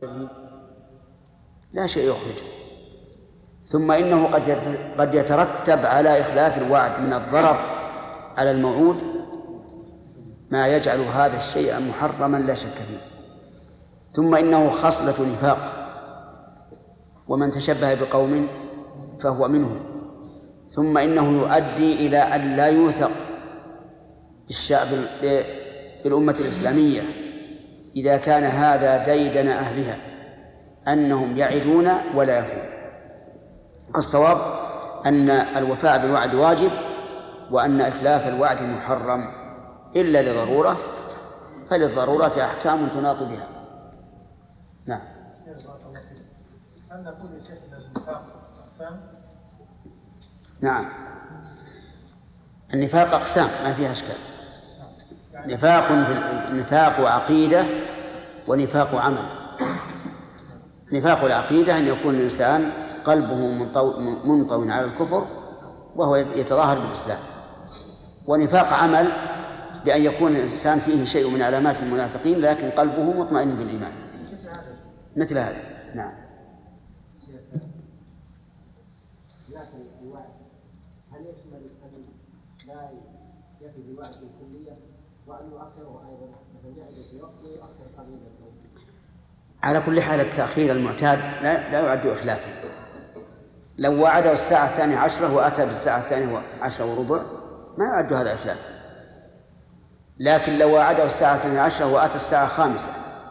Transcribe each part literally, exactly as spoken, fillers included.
لا شيء يخرجه. ثم إنه قد قد يترتب على إخلاف الوعد من الضرر على الموعود ما يجعل هذا الشيء محرما لا شك فيه. ثم إنه خصلة نفاق، ومن تشبه بقوم فهو منهم. ثم إنه يؤدي إلى أن لا يوثق بالشعب بالأمة الإسلامية إذا كان هذا ديدن أهلها أنهم يعدون ولا يفون. الصواب أن الوفاء بالوعد واجب، وأن إخلاف الوعد محرم إلا لضرورة، فللضرورة أحكام تناط بها. نعم. هل نقول يا شيخ أن النفاق أقسام؟ نعم، النفاق أقسام ما فيها أشكال. نفاق في نفاق عقيدة ونفاق عمل. نفاق العقيدة أن يكون الإنسان قلبه منطوٍ على الكفر وهو يتظاهر بالإسلام، ونفاق عمل بأن يكون الإنسان فيه شيء من علامات المنافقين لكن قلبه مطمئن بالإيمان، مثل هذا. نعم. لكن الوعد هل يشمل أن لا يفي بالوعد الكلية وأن يؤخره أيضا، مثلا يعد في وقته ويؤخر قليلا؟ على كل حال التأخير المعتاد لا, لا يعد إخلافا. لو وعده الساعة الثانية عشرة وأتى بالساعة الثانية عشرة وربع ما يعد هذا إخلافا. لكن لو وعده الساعة الثانية عشرة وأتى الساعة الخامسة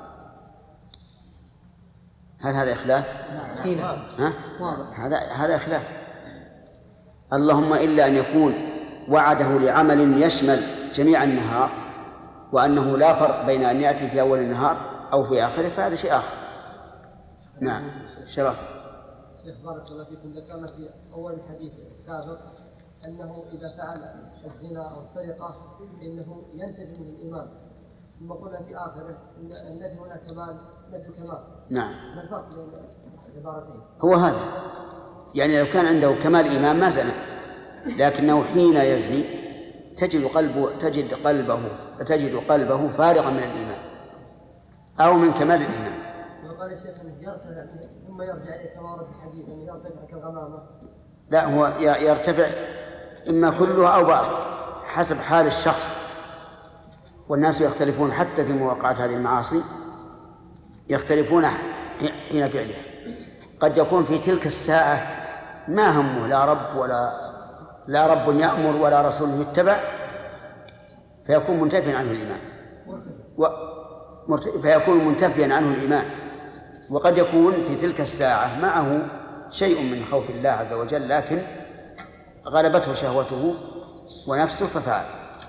هل هذا إخلاف؟ ها؟ هذا هذا إخلاف. اللهم إلا أن يكون وعده لعمل يشمل جميع النهار وأنه لا فرق بين أن يأتي في أول النهار أو في آخره، فهذا شيء آخر. نعم. شرف. شيخ بارك الله فيكم، ذكرنا في أول الحديث السابق أنه إذا فعل الزنا أو السرقة إنه ينتفي من الإيمان، ثم قلنا في آخره أن النفي هنا كمال، نفي كمال. نعم. ما الفرق بين العبارتين؟ هو هذا، يعني لو كان عنده كمال إيمان ما زنى، لكنه حين يزني تجد قلبه تجد قلبه تجد قلبه فارغا من الإيمان أو من كمال الإيمان. وقال الشيخ أنه يرتفع ثم يرجع إلى كما ورد الحديث أنه يرتفع كالغمامة. لا، هو يرتفع إما كله أو بعض حسب حال الشخص، والناس يختلفون حتى في مواقعة هذه المعاصي، يختلفون حين فعله. قد يكون في تلك الساعة ما همه لا رب ولا لا رب يأمر ولا رسول يتبع، فيكون منتفيا عنه الإيمان و... فيكون منتفيا عنه الإيمان. وقد يكون في تلك الساعة معه شيء من خوف الله عز وجل، لكن غلبته شهوته ونفسه ففعل.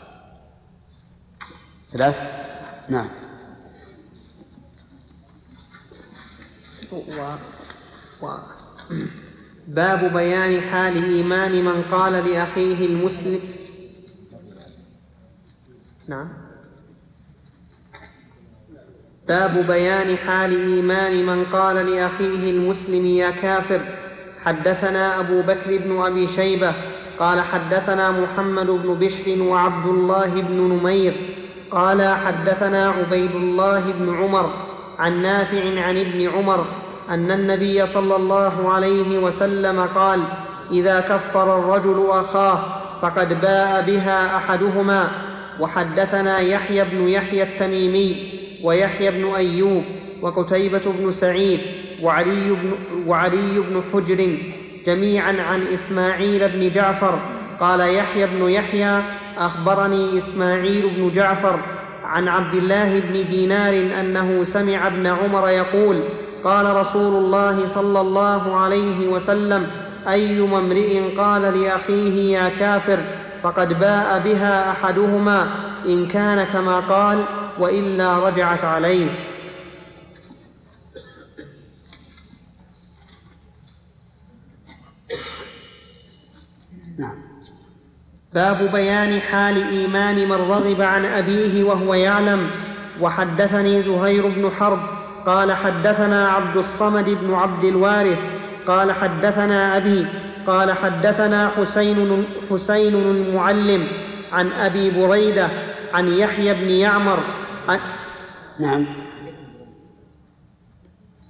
ثلاث. نعم. و... و... باب بيان حال إيمان من قال لأخيه المسلم. نعم. باب بيان حال إيمان من قال لأخيه المسلم يا كافر. حدثنا أبو بكر بن أبي شيبة قال حدثنا محمد بن بشر وعبد الله بن نمير قال حدثنا عبيد الله بن عمر عن نافع عن ابن عمر أن النبي صلى الله عليه وسلم قال: إذا كفر الرجل أخاه فقد باء بها أحدهما. وحدثنا يحيى بن يحيى التميمي ويحيى بن أيوب وقتيبة بن سعيد وعلي بن, وعلي بن حجر جميعا عن إسماعيل بن جعفر قال يحيى بن يحيى أخبرني إسماعيل بن جعفر عن عبد الله بن دينار أنه سمع ابن عمر يقول: قال رسول الله صلى الله عليه وسلم: أيما امرئ قال لأخيه يا كافر فقد باء بها أحدهما إن كان كما قال وإلا رجعت عليه. نعم. باب بيان حال إيمان من رغب عن أبيه وهو يعلم. وحدثني زهير بن حرب قال حدثنا عبد الصمد بن عبد الوارث قال حدثنا أبي قال حدثنا حسين, حسين المعلم عن أبي بريدة عن يحيى بن يعمر عن نعم.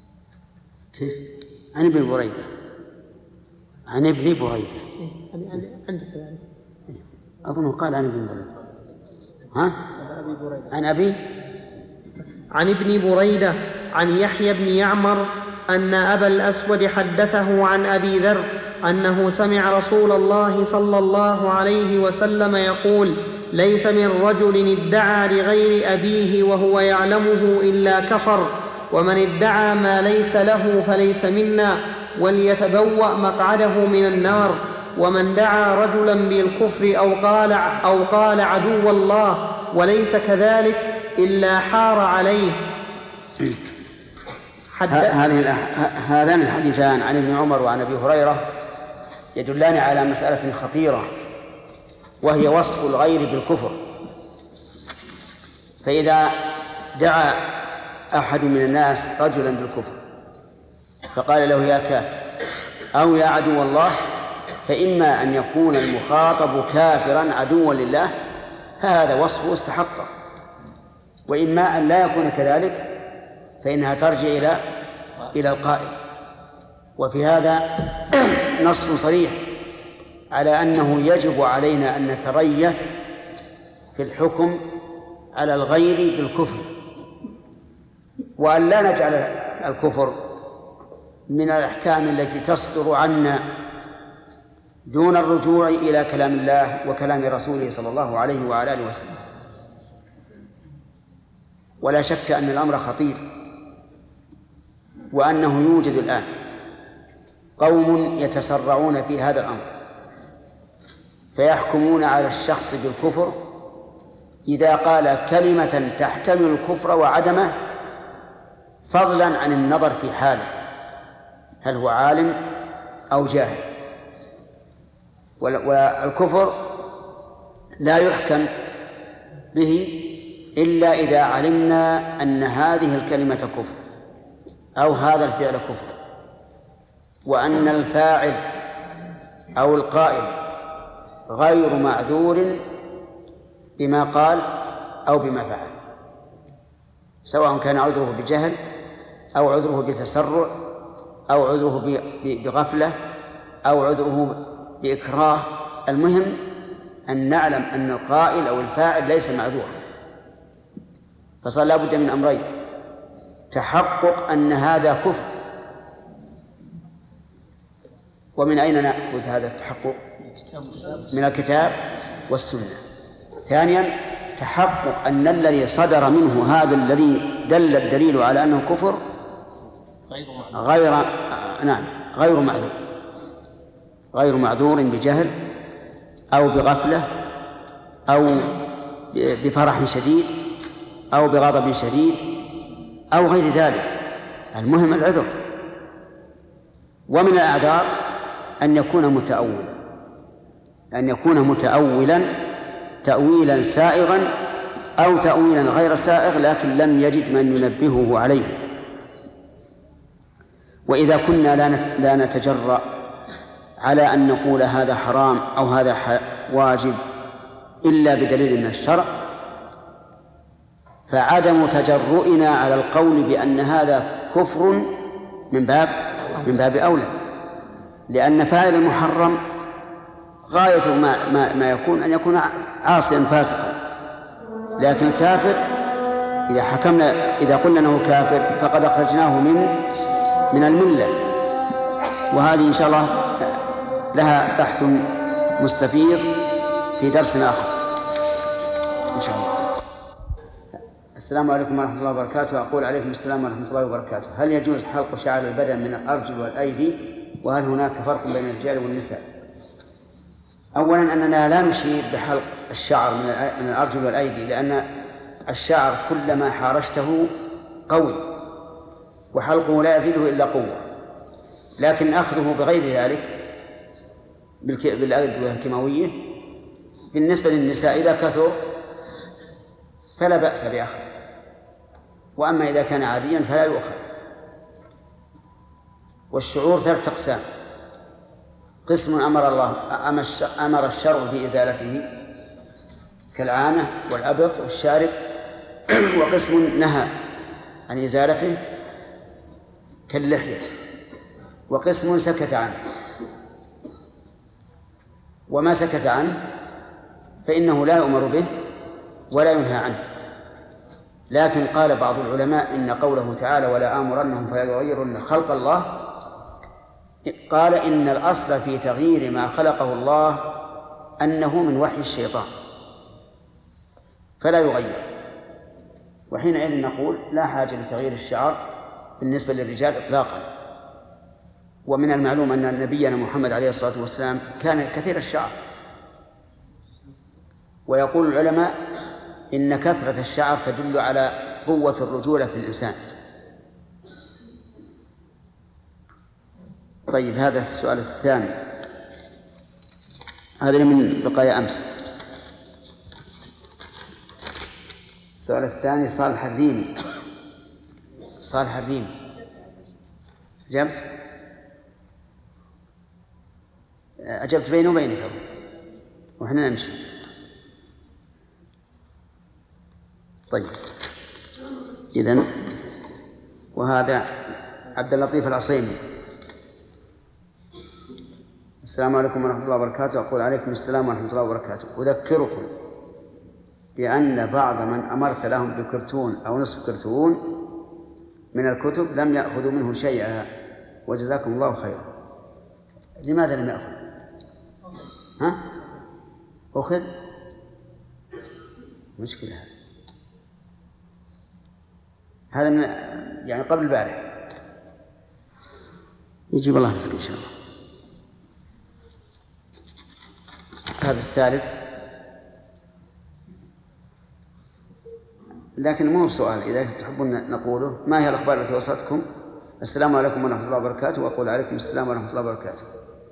عن ابن بريدة عن ابن بريدة عندك يعني أظنه قال عن ابن بريدة. ها؟ عن أبي عن ابن بريدة عن يحيى بن يعمر أن أبا الأسود حدثه عن أبي ذر أنه سمع رسول الله صلى الله عليه وسلم يقول: ليس من رجل ادعى لغير أبيه وهو يعلمه إلا كفر، ومن ادعى ما ليس له فليس منا، وليتبوأ مقعده من النار. ومن دعا رجلا بالكفر أو قال, أو قال عدو الله وليس كذلك إلا حار عليه. هذه هذان الحديثان عن ابن عمر وعن أبي هريرة يدلان على مسألة خطيرة، وهي وصف الغير بالكفر. فإذا دعا أحد من الناس رجلا بالكفر فقال له يا كافر أو يا عدو الله، فإما أن يكون المخاطب كافرا عدوا لله فهذا وصفه استحق، وإما أن لا يكون كذلك فإنها ترجع إلى إلى القائل. وفي هذا نص صريح على أنه يجب علينا أن نتريث في الحكم على الغير بالكفر، وأن لا نجعل الكفر من الأحكام التي تصدر عنا دون الرجوع إلى كلام الله وكلام رسوله صلى الله عليه وعلى آله وسلم. ولا شك أن الأمر خطير، وأنه يوجد الآن قوم يتسرعون في هذا الأمر فيحكمون على الشخص بالكفر إذا قال كلمة تحتمل الكفر وعدمه، فضلا عن النظر في حاله هل هو عالم أو جاهل. والكفر لا يحكم به إلا إذا علمنا أن هذه الكلمة كفر أو هذا الفعل كفر، وأن الفاعل أو القائل غير معذور بما قال أو بما فعل، سواء كان عذره بجهل أو عذره بتسرع أو عذره بغفلة أو عذره بإكراه. المهم أن نعلم أن القائل أو الفاعل ليس معذورا. فصار لا بد من أمرين: تحقق أن هذا كفر، ومن أين نأخذ هذا التحقق؟ من الكتاب والسنة. ثانيا تحقق أن الذي صدر منه هذا الذي دل الدليل على أنه كفر غير نعم غير معذور غير معذور بجهل أو بغفلة أو بفرح شديد أو بغضب شديد أو غير ذلك. المهم العذر. ومن الأعذار أن يكون متأولا أن يكون متأولا تأويلا سائغا أو تأويلا غير سائغ لكن لم يجد من ينبهه عليه. وإذا كنا لا نتجرأ على أن نقول هذا حرام أو هذا واجب إلا بدليل من الشرع، فعدم تجرؤنا على القول بأن هذا كفر من باب من باب أولى، لأن فاعل المحرم غاية ما, ما, ما يكون أن يكون عاصيا فاسقا، لكن الكافر إذا حكمنا إذا قلنا أنه كافر فقد أخرجناه من من الملة. وهذه إن شاء الله لها بحث مستفيض في درس آخر إن شاء الله. السلام عليكم ورحمة الله وبركاته. أقول عليكم السلام ورحمة الله وبركاته. هل يجوز حلق شعر البدن من الأرجل والأيدي؟ وهل هناك فرق بين الرجال والنساء؟ أولا أننا لا نشير بحلق الشعر من الأرجل والأيدي، لأن الشعر كلما حارشته قوي وحلقه لا يزيده إلا قوة، لكن أخذه بغير ذلك بالأدوية الكيماوية بالنسبة للنساء إذا كثر فلا بأس بأخذه، وأما إذا كان عاديا فلا يؤخذ. والشعور ثلاث أقسام: قسم أمر الله أمر الشرع بإزالته كالعانة والأبط والشارب، وقسم نهى عن إزالته كاللحية وقسم سكت عنه، وما سكت عنه فإنه لا يؤمر به ولا ينهى عنه. لكن قال بعض العلماء إن قوله تعالى ولا آمرنهم فيغيرن خلق الله، قال إن الأصل في تغيير ما خلقه الله أنه من وحي الشيطان فلا يغير، وحينئذ نقول لا حاجة لتغيير الشعر بالنسبة للرجال إطلاقا. ومن المعلوم أن نبينا محمد عليه الصلاة والسلام كان كثير الشعر، ويقول العلماء إن كثرة الشعر تدل على قوة الرجولة في الإنسان. طيب، هذا السؤال الثاني، هذا من بقايا أمس. السؤال الثاني صالح الريمي. صالح الريمي أجبت؟ أجبت بيني وبينك وإحنا نمشي. طيب، إذن وهذا عبد اللطيف العصيمي. السلام عليكم ورحمة الله وبركاته. أقول عليكم السلام ورحمة الله وبركاته. أذكركم بأن بعض من أمرت لهم بكرتون أو نصف كرتون من الكتب لم يأخذوا منه شيئا، وجزاكم الله خيرا. لماذا لم يأخذ؟ ها؟ أخذ؟ مشكلة هذا. هذا من يعني قبل البارح. يجيب الله رزق إن شاء الله. هذا الثالث، لكن مو بسؤال، إذا تحبون نقوله. ما هي الأخبار التي وصلتكم؟ السلام عليكم ورحمة الله وبركاته. وأقول عليكم السلام ورحمة الله وبركاته.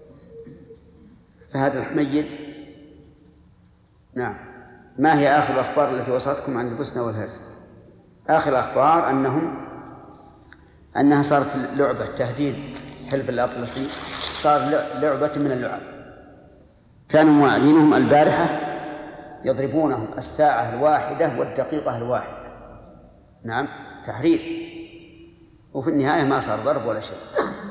فهذا الحميد. نعم. ما هي آخر الأخبار التي وصلتكم عن البوسنة والهرسك؟ آخر الأخبار أنهم أنها صارت لعبة تهديد حلف الأطلسي، صار لعبة من اللعب. كانوا موعدينهم البارحة يضربونهم الساعة الواحدة والدقيقة الواحدة. نعم، تحرير. وفي النهاية ما صار ضرب ولا شيء،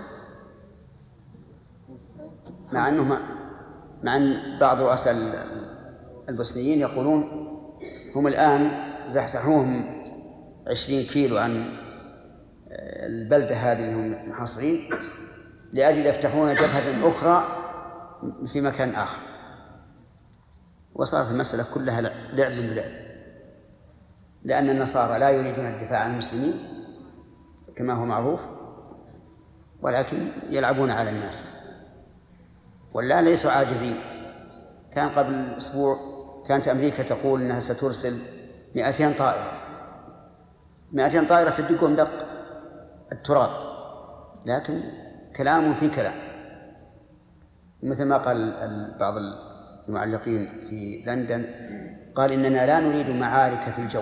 مع أنه ما مع أن بعض رؤساء البوسنيين يقولون هم الآن زحزحوهم عشرين كيلو عن البلدة هذه اللي هم محاصرين لأجل يفتحون جبهة أخرى في مكان آخر، وصارت المسألة كلها لعب بلعب، لأن النصارى لا يريدون الدفاع عن المسلمين كما هو معروف، ولكن يلعبون على الناس. ولا ليسوا عاجزين. كان قبل أسبوع كانت أمريكا تقول أنها سترسل مئتين طائرة مئتين طائرة تدقهم دق التراب، لكن كلام في كلام. مثل ما قال بعض المعلقين في لندن، قال إننا لا نريد معارك في الجو،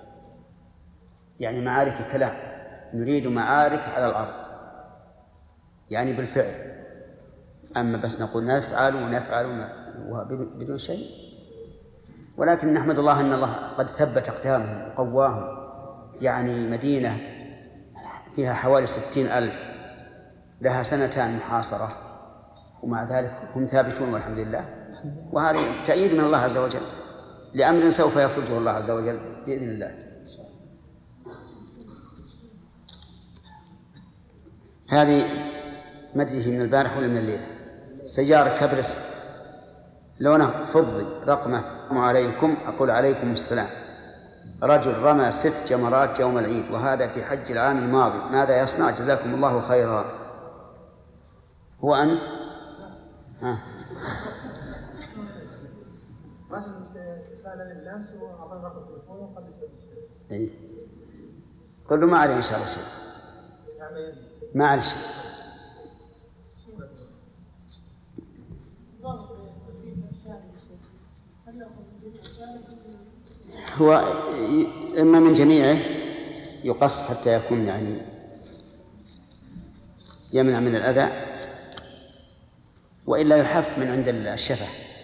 يعني معارك كلام، نريد معارك على الأرض، يعني بالفعل. أما بس نقول نفعل ونفعل بدون شيء. ولكن نحمد الله أن الله قد ثبت أقدامهم وقواهم. يعني مدينة فيها حوالي ستين ألف لها سنتان محاصرة، ومع ذلك هم ثابتون والحمد لله. وهذا تأييد من الله عز وجل لأمر سوف يفرجه الله عز وجل بإذن الله. هذه مدري من البارح ولا من الليلة. سيارة كبرس لونه فضي رقم السلام عليكم. أقول عليكم السلام. رجل رمى ست جمرات يوم العيد وهذا في حج العام الماضي، ماذا يصنع؟ جزاكم الله خيرا. هو أنت؟ ها. رجل سألني بالأمس وأعطاني رقم تليفونه وقال لي سأل إيه. قل له ما عليه إن شاء الله شيء. ما عليه شيء. هو إما من جميعه يقص حتى يكون يعني يمنع من الأذى، وإلا يحف من عند الشفة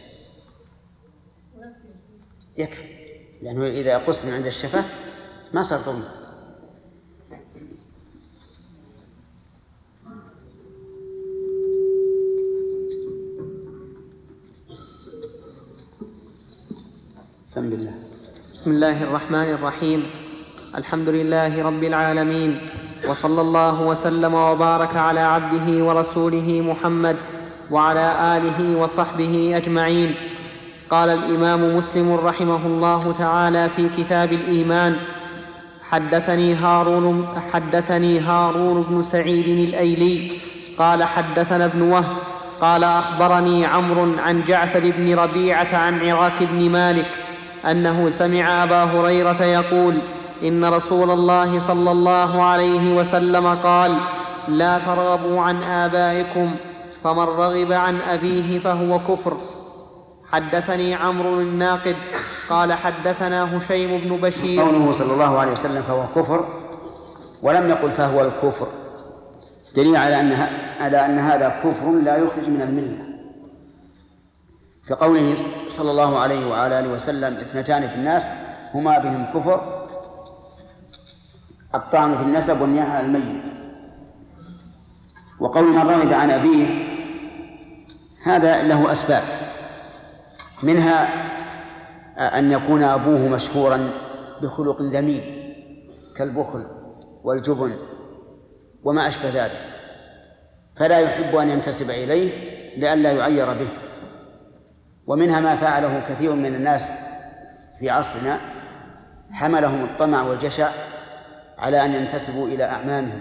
يكفي، لأنه إذا قص من عند الشفة ما صار ظلم. بسم الله. بسم الله الرحمن الرحيم. الحمد لله رب العالمين، وصلى الله وسلم وبارك على عبده ورسوله محمد وعلى آله وصحبه أجمعين. قال الإمام مسلم رحمه الله تعالى في كتاب الإيمان: حدثني هارون, حدثني هارون بن سعيد الأيلي قال حدثنا ابن وهب قال أخبرني عمرو عن جعفر بن ربيعة عن عراك بن مالك أنه سمع أبا هريرة يقول: إن رسول الله صلى الله عليه وسلم قال: لا ترغبوا عن آبائكم، فمن رغب عن أبيه فهو كفر. حدثني عمرو الناقد قال حدثنا هشيم بن بشير. قوله صلى الله عليه وسلم فهو كفر ولم يقل فهو الكفر دليل على أن على أن هذا كفر لا يخرج من الملة، كقوله صلى الله عليه وعلى آله وسلم: اثنتان في الناس هما بهم كفر، الطعن في النسب والنياحة على الميت. وقول من رغب عن أبيه هذا له أسباب، منها أن يكون أبوه مشهورا بخلق ذميم كالبخل والجبن وما أشبه ذلك، فلا يحب أن ينتسب إليه لئلا يعير به. ومنها ما فعله كثير من الناس في عصرنا، حملهم الطمع والجشع على أن ينتسبوا إلى أعمامهم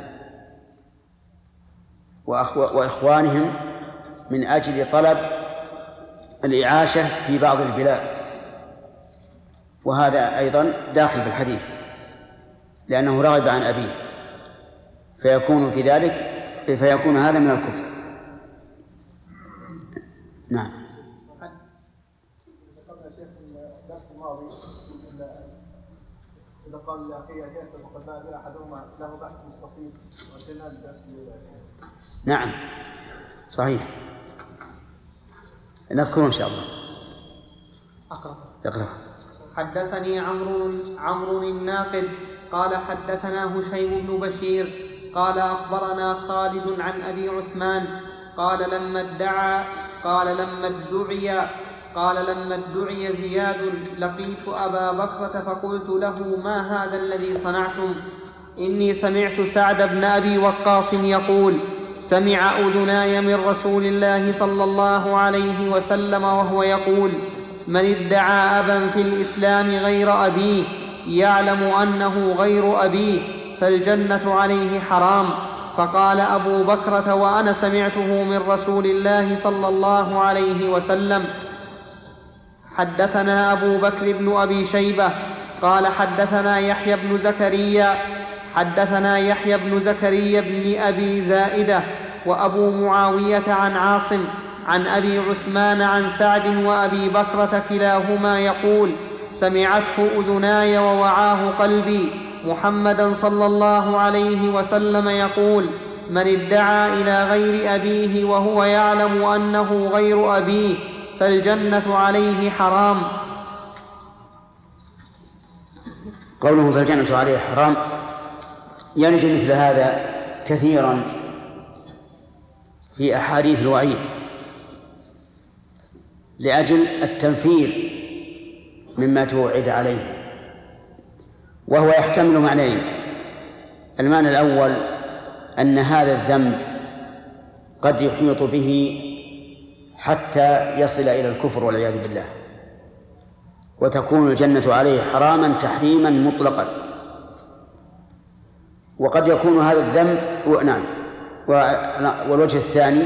وإخوانهم من أجل طلب الإعاشة في بعض البلاد، وهذا أيضا داخل في الحديث لأنه رغب عن أبيه، فيكون في ذلك فيكون هذا من الكفر. نعم. ذكرنا شيخ الدرس الماضي إذا قال لأخي أجيت فقد ما بين أحدهما له بحث مستفيض وأتينا الدرس. نعم صحيح، نذكره إن شاء الله. أقرأ. اقرأ. حدثني عمرو عمرو الناقد قال حدثنا هشيم بن بشير قال أخبرنا خالد عن أبي عثمان قال لما ادعى قال لما ادعي قال لما ادعي زياد لقيت أبا بكرة فقلت له: ما هذا الذي صنعتم؟ إني سمعت سعد بن أبي وقاص يقول: سمع أذناي من رسول الله صلى الله عليه وسلم وهو يقول: من ادعى أبا في الإسلام غير أبيه يعلم أنه غير أبيه فالجنة عليه حرام. فقال أبو بكرة وأنا سمعته من رسول الله صلى الله عليه وسلم. حدثنا أبو بكر بن أبي شيبة قال حدثنا يحيى بن زكريا حدثنا يحيى بن زكريا بن أبي زائدة وأبو معاوية عن عاصم عن أبي عثمان عن سعد وأبي بكرة كلاهما يقول: سمعته أذناي ووعاه قلبي محمدا صلى الله عليه وسلم يقول: من ادعى إلى غير أبيه وهو يعلم أنه غير أبيه فالجنة عليه حرام. قوله فالجنة عليه حرام يرد مثل هذا كثيرا في أحاديث الوعيد لأجل التنفير مما توعد عليه، وهو يحتمل معنيين: المعنى الأول أن هذا الذنب قد يحيط به حتى يصل إلى الكفر والعياذ بالله، وتكون الجنة عليه حراما تحريما مطلقا. وقد يكون هذا الذنب نعم. والوجه الثاني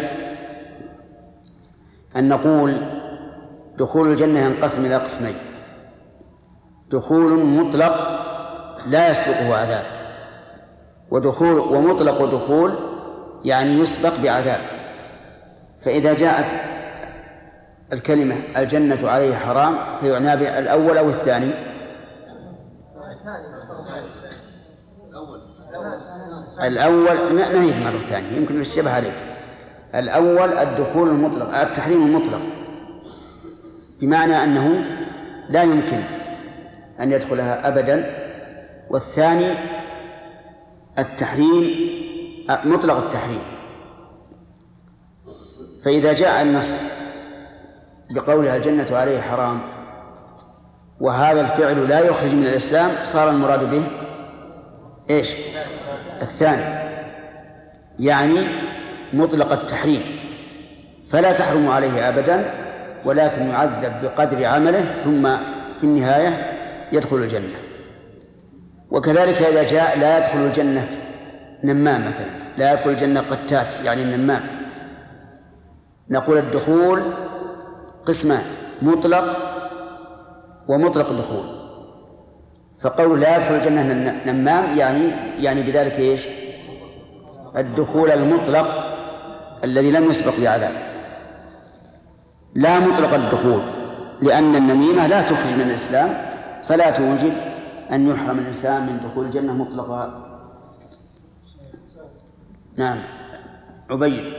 أن نقول دخول الجنة ينقسم إلى قسمين: دخول مطلق لا يسبقه عذاب، ودخول ومطلق دخول يعني يسبق بعذاب. فإذا جاءت الكلمة الجنة عليه حرام فيعنى بها الأول أو الثاني؟ الأول. نعيد مرة ثانية يمكن الشبه عليه. الأول الدخول المطلق، التحريم المطلق، بمعنى أنه لا يمكن أن يدخلها أبدا. والثاني التحريم مطلق التحريم. فإذا جاء النص بقولها الجنة عليه حرام وهذا الفعل لا يخرج من الإسلام، صار المراد به إيش؟ الثاني، يعني مطلق التحريم، فلا تحرم عليه أبدا، ولكن يعذب بقدر عمله ثم في النهاية يدخل الجنة. وكذلك إذا جاء لا يدخل الجنة نمام مثلا، لا يدخل الجنة قتات يعني النمام، نقول الدخول قسمان: مطلق ومطلق دخول. فقول لا يدخل الجنة نمام يعني يعني بذلك إيش؟ الدخول المطلق الذي لم يسبق بعذاب، لا مطلق الدخول، لأن النميمة لا تخرج من الإسلام، فلا توجب أن يحرم الإنسان من دخول الجنة مطلقا. نعم عبيد.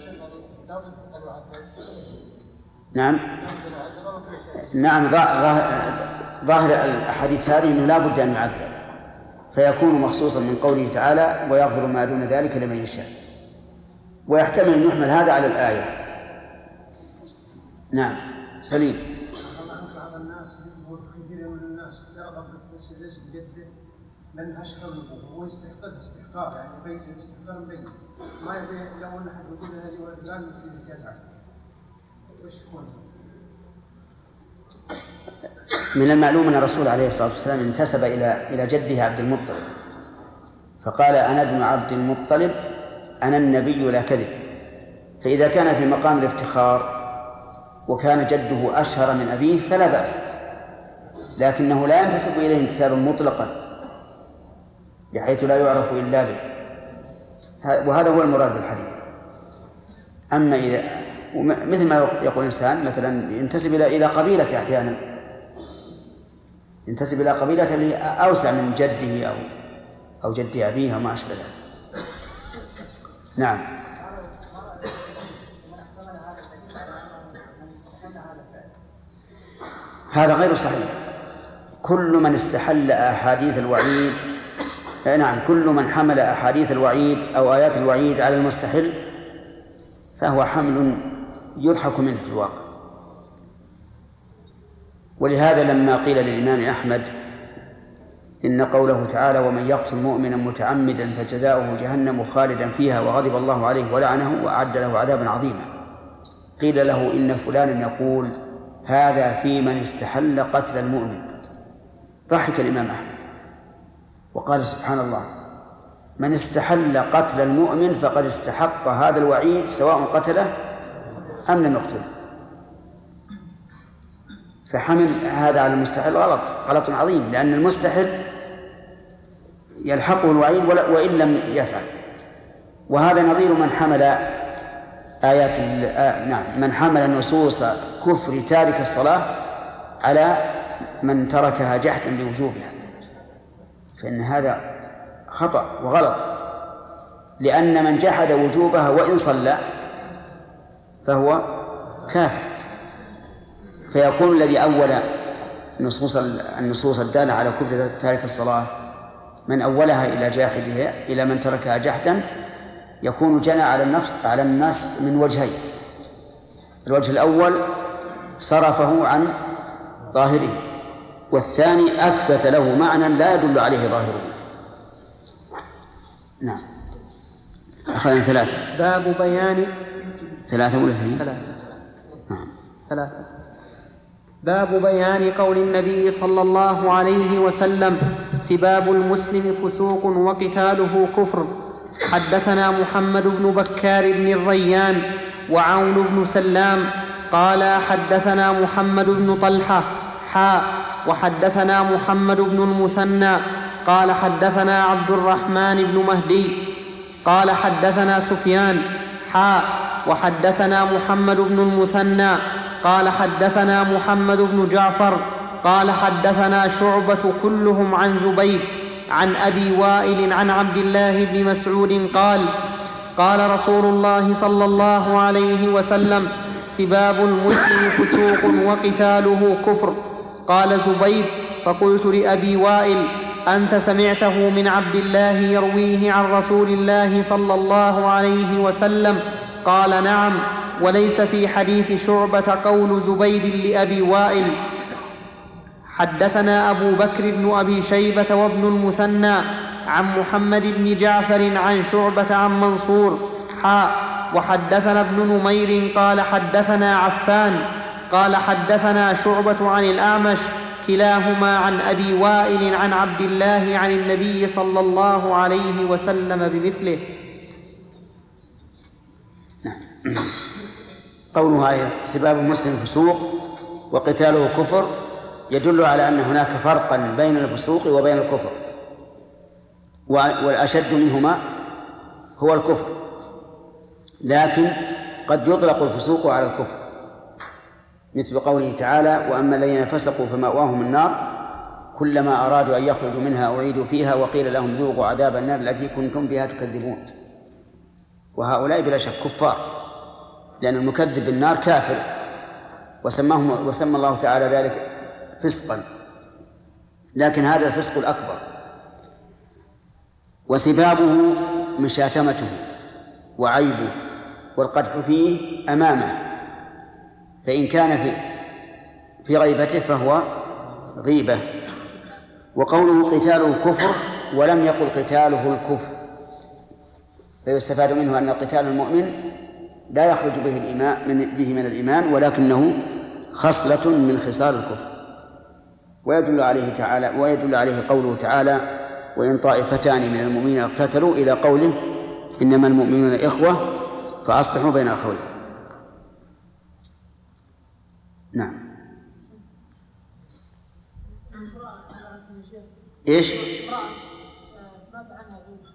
نعم نعم ظاهر الأحاديث هذه أنه لا بد أن يعذب، فيكون مخصوصا من قوله تعالى: ويغفر ما دون ذلك لمن يشاء، ويحتمل أن يحمل هذا على الآية. نعم سليم. بعض الناس كثير من الناس يرغب في السدس بجده لأن أشهر هو يستحق استحقاق، يعني بين الاستحقاق بين ما يبي لو أن أحد وجد هذه والفلان في جزعة وش يكون؟ من المعلوم أن الرسول عليه الصلاة والسلام انتسب إلى إلى جده عبد المطلب، فقال: أنا ابن عبد المطلب، أنا النبي لا كذب. فإذا كان في مقام الافتخار وكان جده أشهر من أبيه فلا بأس، لكنه لا ينتسب إليه انتسابا مطلقا بحيث لا يعرف إلا به، وهذا هو المراد بالحديث. أما إذا مثل ما يقول الإنسان مثلا ينتسب إلى إلى قبيلة، أحيانا ينتسب إلى قبيلة اللي أوسع من جده أو أو جد أبيه وما أشبه ذلك. نعم. هذا غير صحيح. كل من استحل أحاديث الوعيد، نعم كل من حمل أحاديث الوعيد أو آيات الوعيد على المستحل فهو حمل يضحك منه في الواقع. ولهذا لما قيل للإمام أحمد إن قوله تعالى: ومن يقتل مؤمنا متعمدا فجزاؤه جهنم خالدا فيها وغضب الله عليه ولعنه وأعد له عذابا عظيما، قيل له: إن فلانا يقول هذا في من استحل قتل المؤمن. ضحك الإمام أحمد وقال: سبحان الله، من استحل قتل المؤمن فقد استحق هذا الوعيد سواء قتله أم لم يقتله. فحمل هذا على المستحل غلط غلط عظيم، لأن المستحل يلحقه الوعيد وإن لم يفعل. وهذا نظير من حمل آيات آه نعم من حمل نصوص كفر تارك الصلاة على من تركها جحدا لوجوبها، فإن هذا خطأ وغلط، لأن من جحد وجوبها وإن صلى فهو كافر. فيكون الذي أول نصوص النصوص الدالة على كفر تارك الصلاة من أولها إلى جاحدها إلى من تركها جحدا، يكون جنى على النفس على الناس من وجهين: الوجه الأول صرفه عن ظاهره، والثاني أثبت له معنى لا يدل عليه ظاهره. نعم. أخذنا ثلاثة. باب بيان ثلاثة ولا اثنين؟ ثلاثة. نعم. ثلاثة. باب بيان قول النبي صلى الله عليه وسلم: سباب المسلم فسوق وقتاله كفر. حدثنا محمد بن بكار بن الريان وعون بن سلام قال حدثنا محمد بن طلحة حاء وحدثنا محمد بن المثنى قال حدثنا عبد الرحمن بن مهدي قال حدثنا سفيان حاء وحدثنا محمد بن المثنى قال حدثنا محمد بن جعفر قال حدثنا شعبة كلهم عن زبيد عن أبي وائل عن عبد الله بن مسعود قال قال رسول الله صلى الله عليه وسلم: سباب المسلم فسوق وقتاله كفر. قال زبيد: فقلت لأبي وائل: أنت سمعته من عبد الله يرويه عن رسول الله صلى الله عليه وسلم؟ قال: نعم، وليس في حديث شعبة قول زبيد لأبي وائل. حدثنا أبو بكر بن أبي شيبة وابن المثنى عن محمد بن جعفر عن شعبة عن منصور حاء وحدثنا ابن نمير قال حدثنا عفان قال حدثنا شعبة عن الأعمش كلاهما عن أبي وائل عن عبد الله عن النبي صلى الله عليه وسلم بمثله. قولها سباب المسلم فسوق وقتاله كفر يدل على أن هناك فرقا بين الفسوق وبين الكفر، والأشد منهما هو الكفر، لكن قد يطلق الفسوق على الكفر، مثل قوله تعالى: وأما الذين فسقوا فمأواهم النار كلما أرادوا أن يخرجوا منها أعيدوا فيها وقيل لهم ذوقوا عذاب النار التي كنتم بها تكذبون. وهؤلاء بلا شك كفار، لأن المكذب بالنار كافر، وسماه وسمى الله تعالى ذلك فسقا، لكن هذا الفسق الأكبر. وسبابه مشاتمته وعيبه والقدح فيه أمامه، فإن كان في في غيبته فهو غيبة. وقوله قتاله كفر ولم يقل قتاله الكفر، فيستفاد منه أن قتال المؤمن لا يخرج به الإيمان من به من الإيمان، ولكنه خصلة من خصال الكفر. ويدل عليه تعالى ويدل عليه قوله تعالى: وإن طائفتان من المؤمنين اقتتلوا، إلى قوله: إنما المؤمنون إخوة فأصلحوا بين أخويكم. نعم. إيش؟ مات عنها زوجها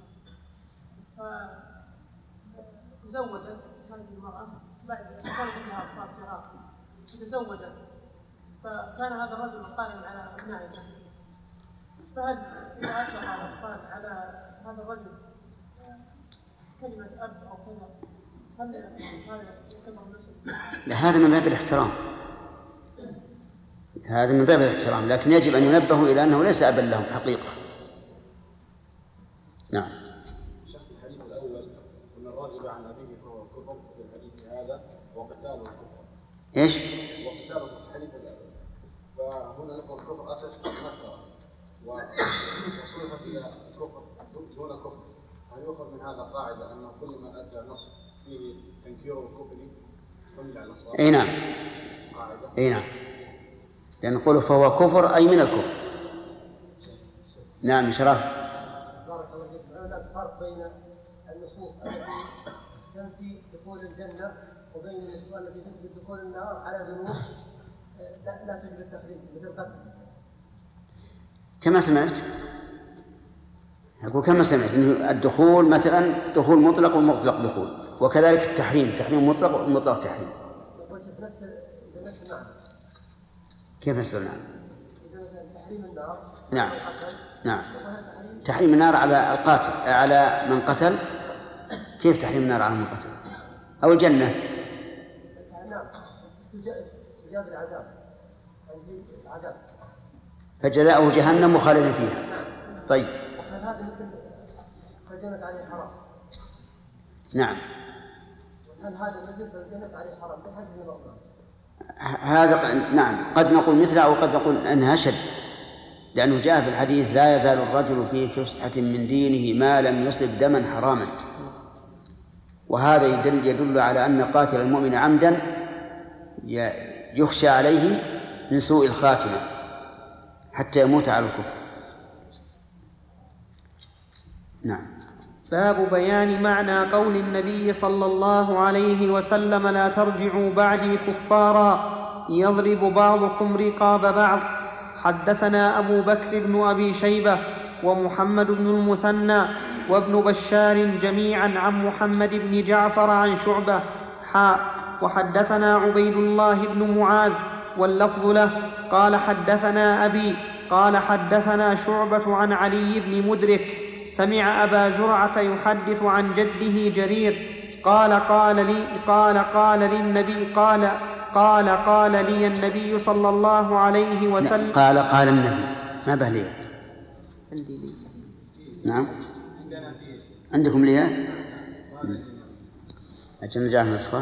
فتزوجت هذه المرأة بعد كان عندها أطفال صغار، تزوجت فكان هذا الرجل قائم على أبنائها، فهل إذا أطلق الأطفال على هذا الرجل كلمة أب أو كذا هل هذا يعتبر نسب؟ هذا من باب الاحترام، هذا من باب الاحترام، لكن يجب أن ينبهوا إلى أنه ليس أبا لهم حقيقة. نعم. شيخ الحديث الأول أن الراغب عن أبيه فهو كفر، في الحديث هذا وقتاله الكفر. إيش؟ وقتاله في الحديث الأول، فهنا لفظ الكفر أتت مذكرة وصرفت إلى الكفر دون كفر. هل يؤخذ من هذا قاعدة أنه كل ما أتى نص فيه تنكير الكفر حمل على الصواب؟ أي نعم. قاعدة. أي نعم. لأن نقول فهو كفر أي من الكفر. نعم شرف. بارك الله فيك. هناك فرق بين النصوص التي تنفي دخول الجنة وبين النصوص التي تثبت دخول النار على ذنوب لا, لا تجب التخريج مثل القتل. كما سمعت أقول كما سمعت إن الدخول مثلا دخول مطلق ومطلق دخول، وكذلك التحريم تحريم مطلق ومطلق تحريم. نفس نفس المعنى. كيف نفس المعنى؟ إذا مثلا تحريم النار. نعم. نعم. تحريم النار على القاتل على من قتل. كيف تحريم النار على من قتل؟ أو الجنة؟ نعم. استجاب العذاب. العذاب. فجزاؤه جهنم وخالدا فيها. طيب. هذا مثل فالجنة عليه حرام. نعم. هل هذا مثل فالجنة عليه حرام؟ في حد من الأمر. هذا نعم قد نقول مثله أو قد نقول أنها أشد، لأنه جاء في الحديث: لا يزال الرجل في فسحة من دينه ما لم يصب دما حراما. وهذا يدل, يدل على أن قاتل المؤمن عمدا يخشى عليه من سوء الخاتمة حتى يموت على الكفر. نعم. باب بيان معنى قول النبي صلى الله عليه وسلم: لا ترجعوا بعدي كفارا يضرب بعضكم رقاب بعض. حدثنا أبو بكر بن أبي شيبة ومحمد بن المثنى وابن بشار جميعا عن محمد بن جعفر عن شعبة حاء وحدثنا عبيد الله بن معاذ واللفظ له قال حدثنا أبي قال حدثنا شعبة عن علي بن مدرك سمع أبا زرعة يحدث عن جده جرير قال قال لي قال قال للنبي قال قال قال لي النبي صلى الله عليه وسلم. قال قال النبي ما بهلي. عندي لي. نعم. عندكم لي؟ أجل نرجع النسخة.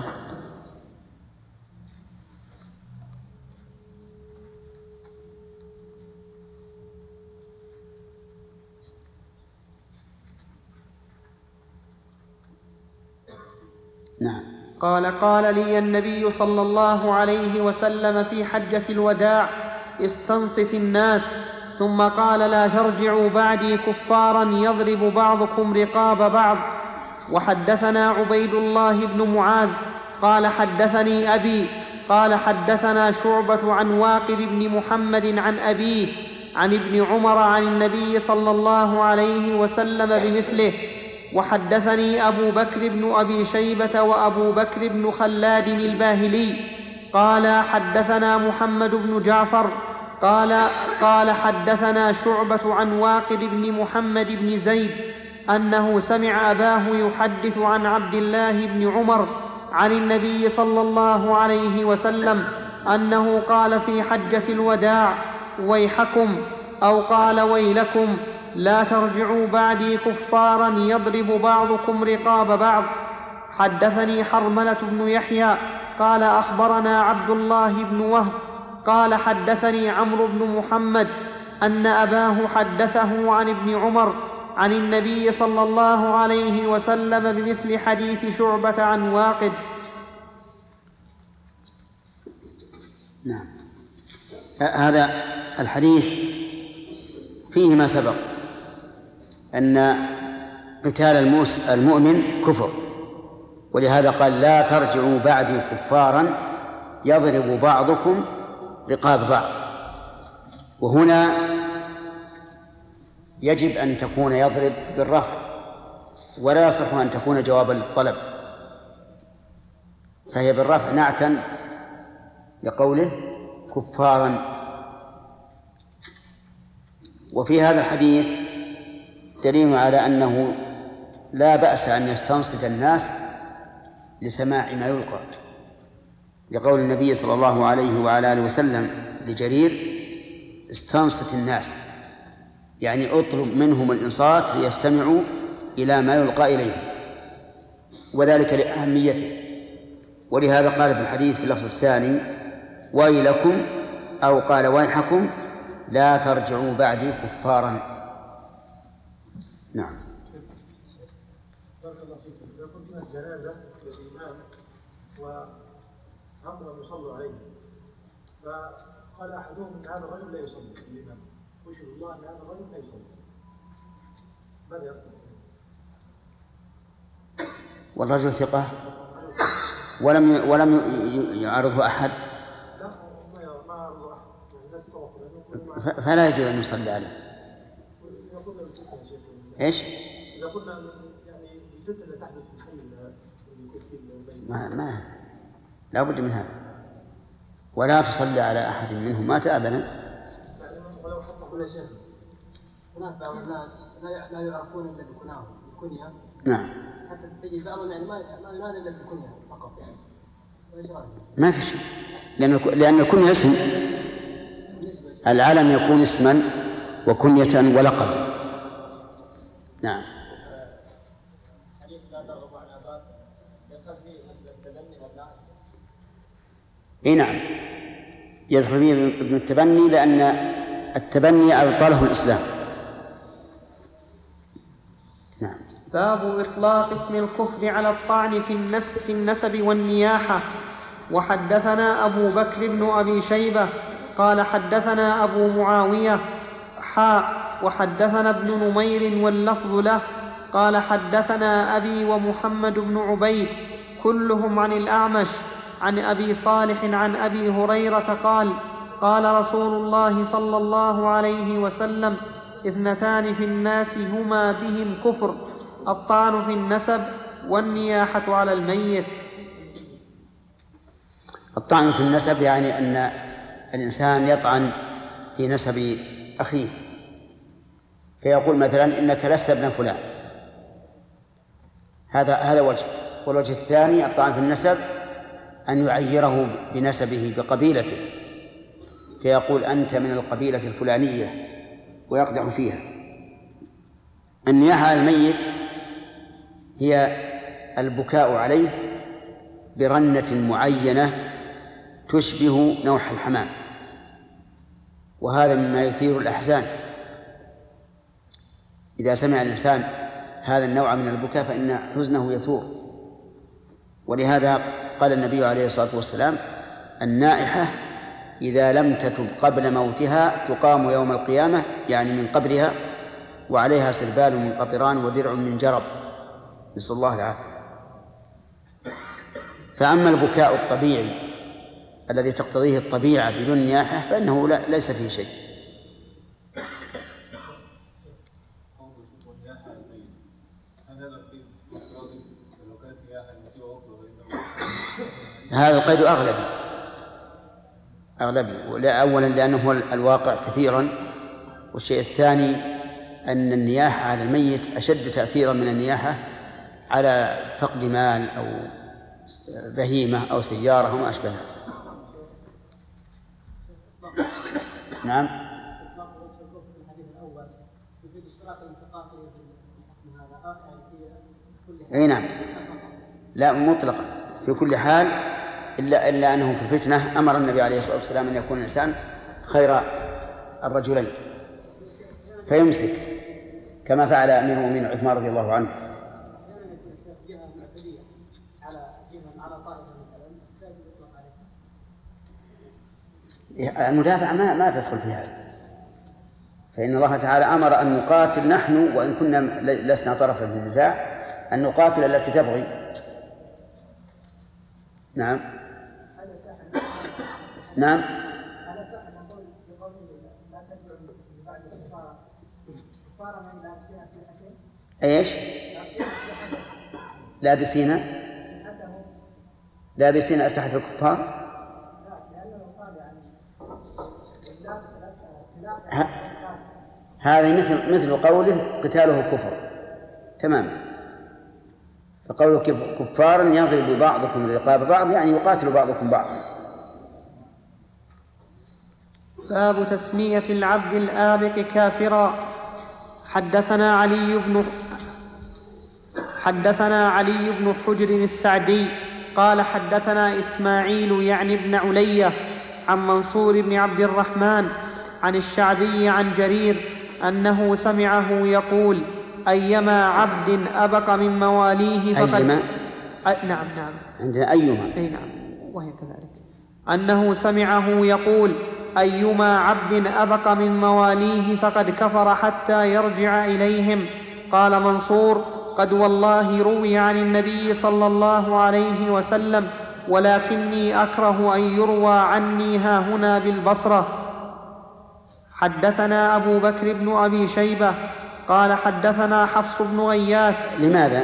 قال قال لي النبي صلى الله عليه وسلم في حجة الوداع استنصت الناس، ثم قال لا ترجعوا بعدي كفارا يضرب بعضكم رقاب بعض. وحدثنا عبيد الله بن معاذ قال حدثني أبي قال حدثنا شعبة عن واقد بن محمد عن أبيه عن ابن عمر عن النبي صلى الله عليه وسلم بمثله. وحدثني أبو بكر بن أبي شيبة وأبو بكر بن خلاد الباهلي قال حدثنا محمد بن جعفر قال قال حدثنا شعبة عن واقد بن محمد بن زيد أنه سمع أباه يحدث عن عبد الله بن عمر عن النبي صلى الله عليه وسلم أنه قال في حجة الوداع ويحكم أو قال ويلكم لا ترجعوا بعدي كفارا يضرب بعضكم رقاب بعض. حدثني حرملة بن يحيى قال أخبرنا عبد الله بن وهب قال حدثني عمرو بن محمد أن أباه حدثه عن ابن عمر عن النبي صلى الله عليه وسلم بمثل حديث شعبة عن واقد. نعم. هذا الحديث فيه ما سبق أن قتال المؤمن كفر، ولهذا قال لا ترجعوا بعدي كفارا يضرب بعضكم رقاب بعض. وهنا يجب أن تكون يضرب بالرفع، ولا يصح أن تكون جوابا للطلب، فهي بالرفع نعتا لقوله كفارا. وفي هذا الحديث دليل على أنه لا بأس أن يستنصت الناس لسماع ما يلقى، لقول النبي صلى الله عليه وعلى آله وسلم لجرير استنصت الناس، يعني اطلب منهم الإنصات ليستمعوا إلى ما يلقى إليهم، وذلك لأهميته. ولهذا قال في الحديث في اللفظ الثاني ويلكم أو قال ويحكم لا ترجعوا بعدي كفارا. نعم. بارك الله فيكم. إذا كنت الجنازة للإمام وأمر يصلوا عليه، فقال أحدهم أن هذا الرجل لا يصلي الإمام، ويشهد الله أن هذا الرجل لا يصلي، ماذا يصنع؟ والرجل ثقة ولم ولم يعرضه أحد، لا ما عرضه أحد، الناس صوتوا فلا يجوز أن يصلي عليه. إيش؟ إذا قلنا يعني الفتنة تحدث في الحي اللي يكون فيه الميت، ما ما لا بد من هذا، ولا تصلي على أحد منهم مات أبدا. يعني ولو حتى كل شيء هناك بعض الناس لا لا يعرفون الا بكناهم بالكنيه. نعم. حتى تجد بعضهم يعني ما ما ينادي الا بالكنيه فقط يعني. وايش رايك؟ ما في شيء، لأن لأن الكنية اسم، العلم يكون اسما وكنية ولقبا. نعم. حديث لا ترغب عن اباك يدخل فيه مثل التبني والنعم. اي نعم، يدخل فيه ابن التبني لأن التبني أبطله الإسلام. نعم. باب إطلاق اسم الكفر على الطعن في النسب, في النسب والنياحة. وحدثنا أبو بكر بن أبي شيبة قال حدثنا أبو معاوية حاء وحدثنا ابن نمير واللفظ له قال حدثنا أبي ومحمد بن عبيد كلهم عن الأعمش عن أبي صالح عن أبي هريرة قال قال رسول الله صلى الله عليه وسلم اثنتان في الناس هما بهم كفر الطعن في النسب والنياحة على الميت. الطعن في النسب يعني أن الإنسان يطعن في نسب أخيه، فيقول مثلا إنك لست ابن فلان، هذا هذا وجه. والوجه الثاني الطعن في النسب أن يعيره بنسبه بقبيلته، فيقول أنت من القبيلة الفلانية ويقدح فيها. النياحة على الميت هي البكاء عليه برنة معينة تشبه نوح الحمام، وهذا مما يثير الأحزان. إذا سمع الإنسان هذا النوع من البكاء فإن حزنه يثور. ولهذا قال النبي عليه الصلاة والسلام: النائحة إذا لم تتب قبل موتها تقام يوم القيامة، يعني من قبرها، وعليها سربال من قطران ودرع من جرب، نسأل الله العافية. فأما البكاء الطبيعي الذي تقتضيه الطبيعة بدون نياحة فإنه لا ليس فيه شيء. هذا القيد أغلبي أغلبي أولا لأنه هو الواقع كثيرا، والشيء الثاني أن النياحة على الميت أشد تأثيرا من النياحة على فقد مال أو بهيمة أو سيارة أو ما أشبه. نعم. أي نعم، لا مطلقا في كل حال، إلا إلا أنه في الفتنة أمر النبي عليه الصلاة والسلام أن يكون الإنسان خير الرجلين فيمسك، كما فعل أمير المؤمنين عثمان رضي الله عنه. المدافعة ما ما تدخل في هذا، فإن الله تعالى أمر أن نقاتل نحن وإن كنا لسنا طرفا في النزاع، أن نقاتل التي تبغي. نعم نعم. ايش؟ لابسين لابسين أسلحة الكفار. هذا مثل مثل قوله قتاله كفر تماما، فقوله كفارا يضرب بعضكم رقاب بعض، يعني يقاتل بعضكم بعضا. باب تسمية العبد الآبق كافرا. حدثنا علي بن حدثنا علي بن حجر السعدي قال حدثنا إسماعيل يعني ابن علية عن منصور بن عبد الرحمن عن الشعبي عن جرير أنه سمعه يقول: أيما عبد أبق من مواليه فقد أيما؟ أ... نعم نعم عندنا أيما. أي نعم وهي كذلك. أنه سمعه يقول: أيما عبد أبق من مواليه فقد كفر حتى يرجع إليهم. قال منصور: قد والله روي عن النبي صلى الله عليه وسلم، ولكني أكره أن يروى عني هاهنا بالبصرة. حدثنا أبو بكر بن أبي شيبة قال حدثنا حفص بن غياث. لماذا؟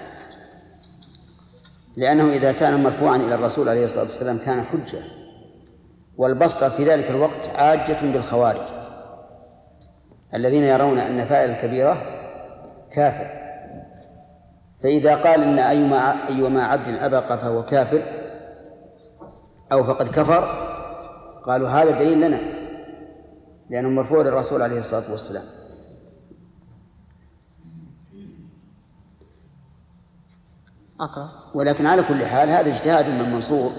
لأنه إذا كان مرفوعا إلى الرسول عليه الصلاة والسلام كان حجة، والبصرة في ذلك الوقت عاجة بالخوارج الذين يرون أن فاعل الكبيرة كافر، فإذا قال إن أيما, أيما عبد أبق فهو كافر أو فقد كفر، قالوا هذا دليل لنا لأنه مرفوع للرسول عليه الصلاة والسلام. أقرأ. ولكن على كل حال هذا اجتهاد من منصور،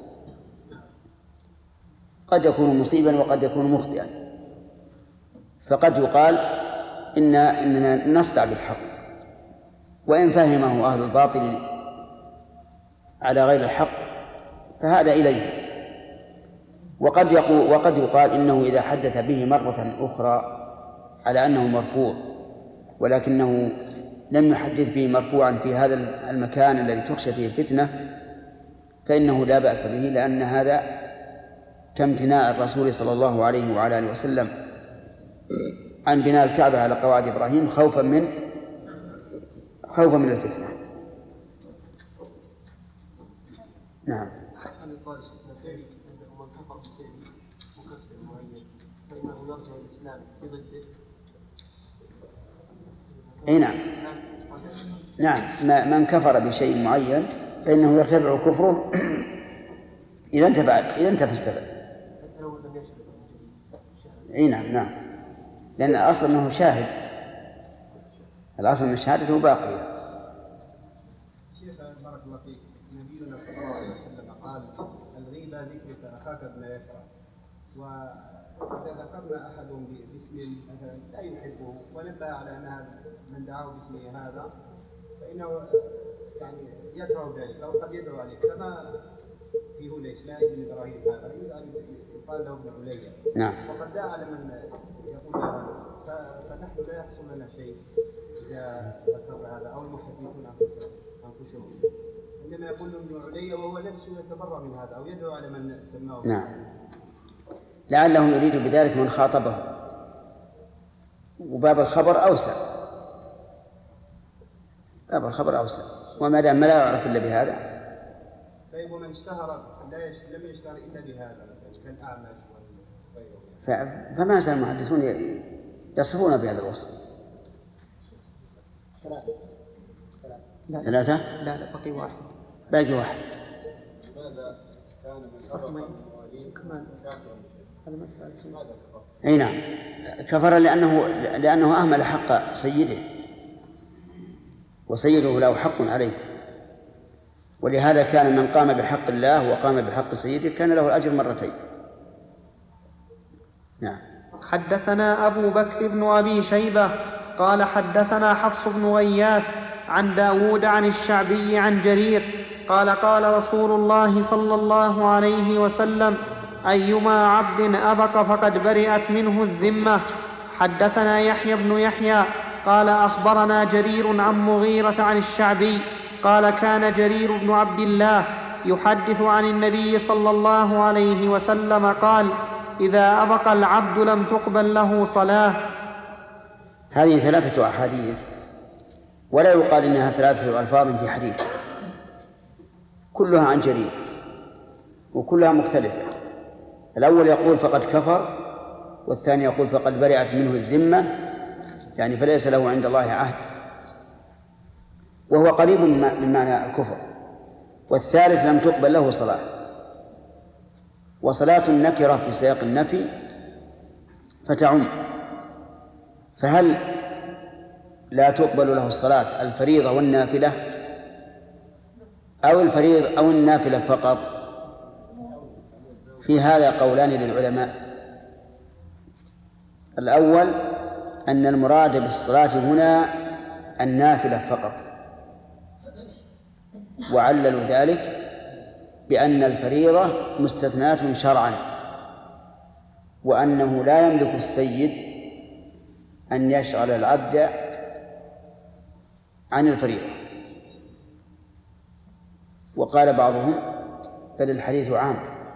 قد يكون مصيبا وقد يكون مخطئا، فقد يقال إن إننا نصدع بالحق، وإن فهمه أهل الباطل على غير الحق فهذا إليه. وقد يقول وقد يقال إنه إذا حدث به مرة أخرى على أنه مرفوع ولكنه لم يحدث به مرفوعا في هذا المكان الذي تخشى فيه الفتنة فإنه لا بأس به، لأن هذا كامتناع الرسول صلى الله عليه وعلى آله وسلم عن بناء الكعبة على قواعد إبراهيم خوفا من خوفا من الفتنة. نعم. أي نعم نعم من كفر بشيء معين فإنه يرتفع كفره إذا انتفع إذا انتفع السبب. أي نعم نعم لأن الأصل أنه شاهد، الأصل أن شهادته باقية. شيخ بارك الله فيك، نبينا صلى الله عليه وسلم قال: الغيبة ذكرك أخاك بما يكره، وإذا ذكرنا أحد باسم مثلا لا يحبه ونبه على أن من دعاه باسمه هذا فإنه يعني يكره ذلك أو قد يدعو عليه، كما في هنا إسماعيل بن إبراهيم هذا يقال له ابن عليا. نعم. وقد دعا على من يقول هذا، فنحن لا يحصل لنا شيء إذا ذكرنا هذا، أو المحدثون أنفسهم، إنما يقول ابن عليا وهو نفسه يتبرأ من هذا أو يدعو على من سماه. نعم، لعله يريد بذلك من خاطبه، وباب الخبر أوسع، باب الخبر أوسع، وما دام لا يعرف إلا بهذا. طيب ومن اشتهر لا يشت... لم يشتهر إلا بهذا كالأعمش وغيره، فما زال المحدثون يصفون بهذا الوصف. ثلاثة؟ لا لا باقي واحد. باقي واحد. لماذا كان من أبقى الموالين كافرا؟ هذا مسألة. أي نعم، كفر لأنه لأنه أهمل حق سيده، وسيده له حق عليه، ولهذا كان من قام بحق الله وقام بحق سيده كان له الأجر مرتين. نعم. حدثنا أبو بكر بن أبي شيبة قال حدثنا حفص بن غياث عن داود عن الشعبي عن جرير قال قال رسول الله صلى الله عليه وسلم: أيما عبد أبق فقد برئت منه الذمة. حدثنا يحيى بن يحيى قال أخبرنا جرير عن مغيرة عن الشعبي قال كان جرير بن عبد الله يحدث عن النبي صلى الله عليه وسلم قال: إذا أبق العبد لم تقبل له صلاة. هذه ثلاثة أحاديث، ولا يقال إنها ثلاثة ألفاظ في حديث، كلها عن جرير وكلها مختلفة. الأول يقول فقد كفر، والثاني يقول فقد برئت منه الذمة، يعني فليس له عند الله عهد، وهو قريب من معنى الكفر. والثالث لم تقبل له صلاة. وصلاة النكرة في سياق النفي فتعم، فهل لا تقبل له الصلاة الفريضة والنافلة، أو الفريضة أو النافلة فقط؟ في هذا قولان للعلماء. الأول أن المراد بالصلاة هنا النافلة فقط، وعللوا ذلك بأن الفريضة مستثناة شرعا، وأنه لا يملك السيد أن يشغل العبد عن الفريضة. وقال بعضهم بل الحديث عام،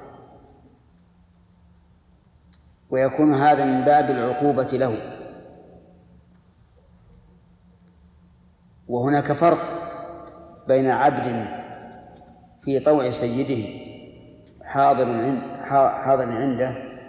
ويكون هذا من باب العقوبة له. وهناك فرق بين عبد في طوع سيده حاضر حاضر عنده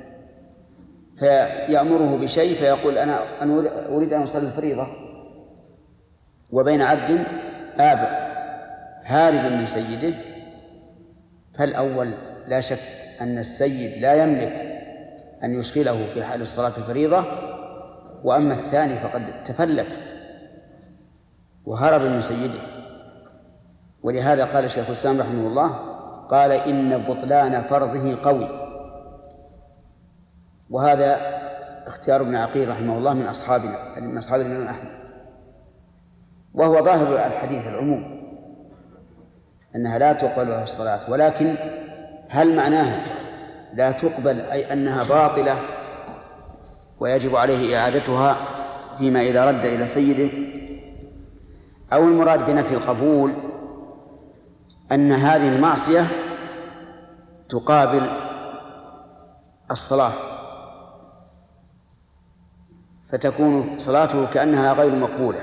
فيأمره بشيء فيقول أنا أريد أن أصلي الفريضة، وبين عبد آبى هارب من سيده. فالأول لا شك أن السيد لا يملك أن يشغله في حال الصلاة الفريضة، وأما الثاني فقد تفلت وهرب من سيده. ولهذا قال شيخ الإسلام رحمه الله قال إن بطلان فرضه قوي، وهذا اختيار ابن عقيل رحمه الله من أصحابنا من أصحاب الإمام أحمد، وهو ظاهر الحديث العموم أنها لا تقبل له الصلاة. ولكن هل معناها لا تقبل أي أنها باطلة ويجب عليه إعادتها فيما إذا رد إلى سيده، أو المراد بنفي القبول أن هذه المعصية تقابل الصلاة فتكون صلاته كأنها غير مقبولة؟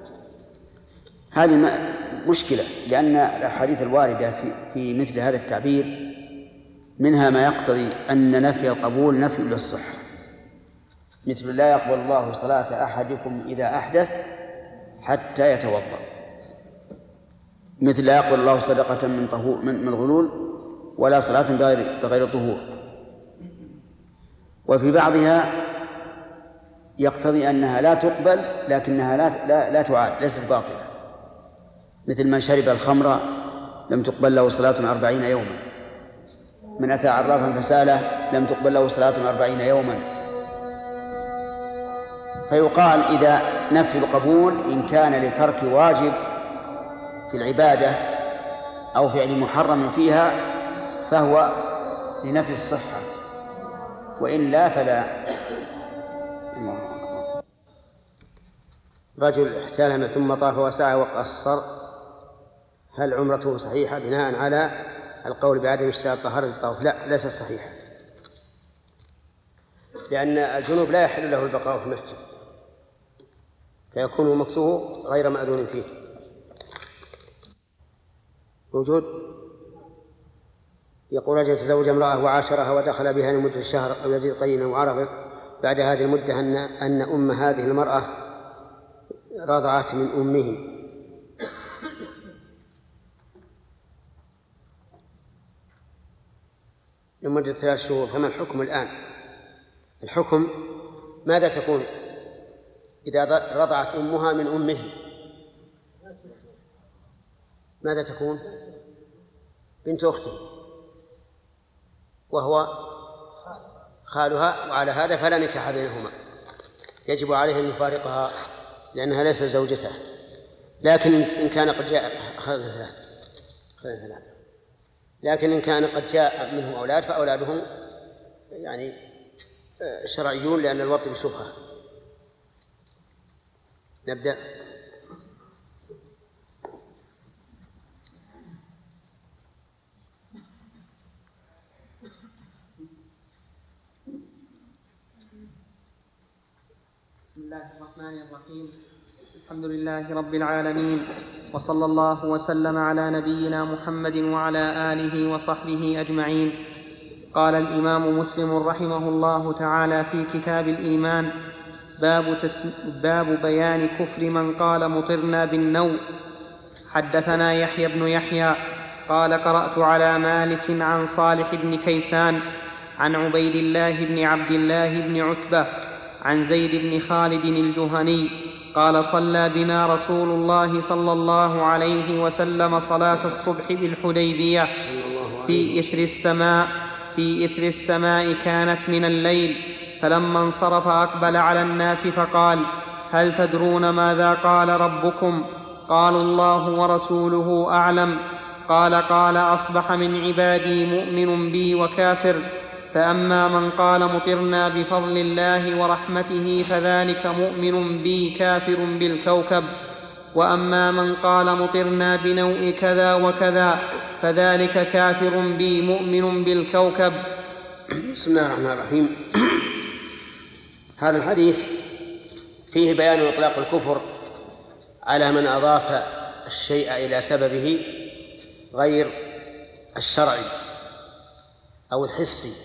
هذه مشكلة، لأن الأحاديث الواردة في, في مثل هذا التعبير منها ما يقتضي أن نفي القبول نفي للصحة، مثل لا يقبل الله صلاة أحدكم إذا أحدث حتى يتوضأ، مثل لا يقبل الله صدقة من طهور من غلول ولا صلاة بغير, بغير طهور. وفي بعضها يقتضي أنها لا تقبل لكنها لا, لا, لا تعاد، ليست باطلة، مثل من شرب الخمر لم تقبل له صلاة أربعين يوما، من أتى عرافا فساله لم تقبل له صلاة أربعين يوما. فيقال إذا نفي القبول إن كان لترك واجب في العبادة أو فعل محرم فيها فهو لنفي الصحة، وإلا فلا. رجل احتلم ثم طاف وسعى وقصر، هل عمرته صحيحة بناء على القول بعدم اشتراط طهارة الطواف؟ لا، ليست صحيحة، لأن الجنوب لا يحل له البقاء في المسجد، فيكون مكثه غير مأذون فيه. موجود. يقول رجل تزوج امرأة وعاشرها ودخل بها لمدة شهر أو يزيد قليلا، وعرف بعد هذه المدة أن أن أم هذه المرأة رضعت من أمه، لمدة ثلاث شهور، فما الحكم الآن؟ الحكم ماذا تكون إذا رضعت أمها من أمه؟ ماذا تكون؟ بنت أخته، وهو خالها، وعلى هذا فلا نكاح بينهما، يجب عليه أن يفارقها لأنها ليست زوجته. لكن إن كان قد جاء خذ ثلاثة خذ ثلاثة لكن إن كان قد جاء منهم أولاد فأولادهم يعني شرعيون، لأن الوطء بشبهة. نبدأ. بسم الله الرحمن الرحيم. الحمد لله رب العالمين، وصلى الله وسلم على نبينا محمد وعلى آله وصحبه أجمعين. قال الإمام مسلم رحمه الله تعالى في كتاب الإيمان: باب, تسم... باب بيان كفر من قال مطرنا بالنوء. حدثنا يحيى بن يحيى قال قرأت على مالك عن صالح بن كيسان عن عبيد الله بن عبد الله بن عتبة عن زيد بن خالد الجهني قال: صلى بنا رسول الله صلى الله عليه وسلم صلاة الصبح بالحديبية في إثر السماء في إثر السماء كانت من الليل، فلما انصرف أقبل على الناس فقال: هل تدرون ماذا قال ربكم؟ قالوا: الله ورسوله أعلم. قال: قال: أصبح من عبادي مؤمن بي وكافر، فأما من قال مطرنا بفضل الله ورحمته فذلك مؤمن بي كافر بالكوكب، وأما من قال مطرنا بنوء كذا وكذا فذلك كافر بي مؤمن بالكوكب. بسم الله الرحمن الرحيم. هذا الحديث فيه بيان إطلاق الكفر على من أضاف الشيء إلى سببه غير الشرعي أو الحسي،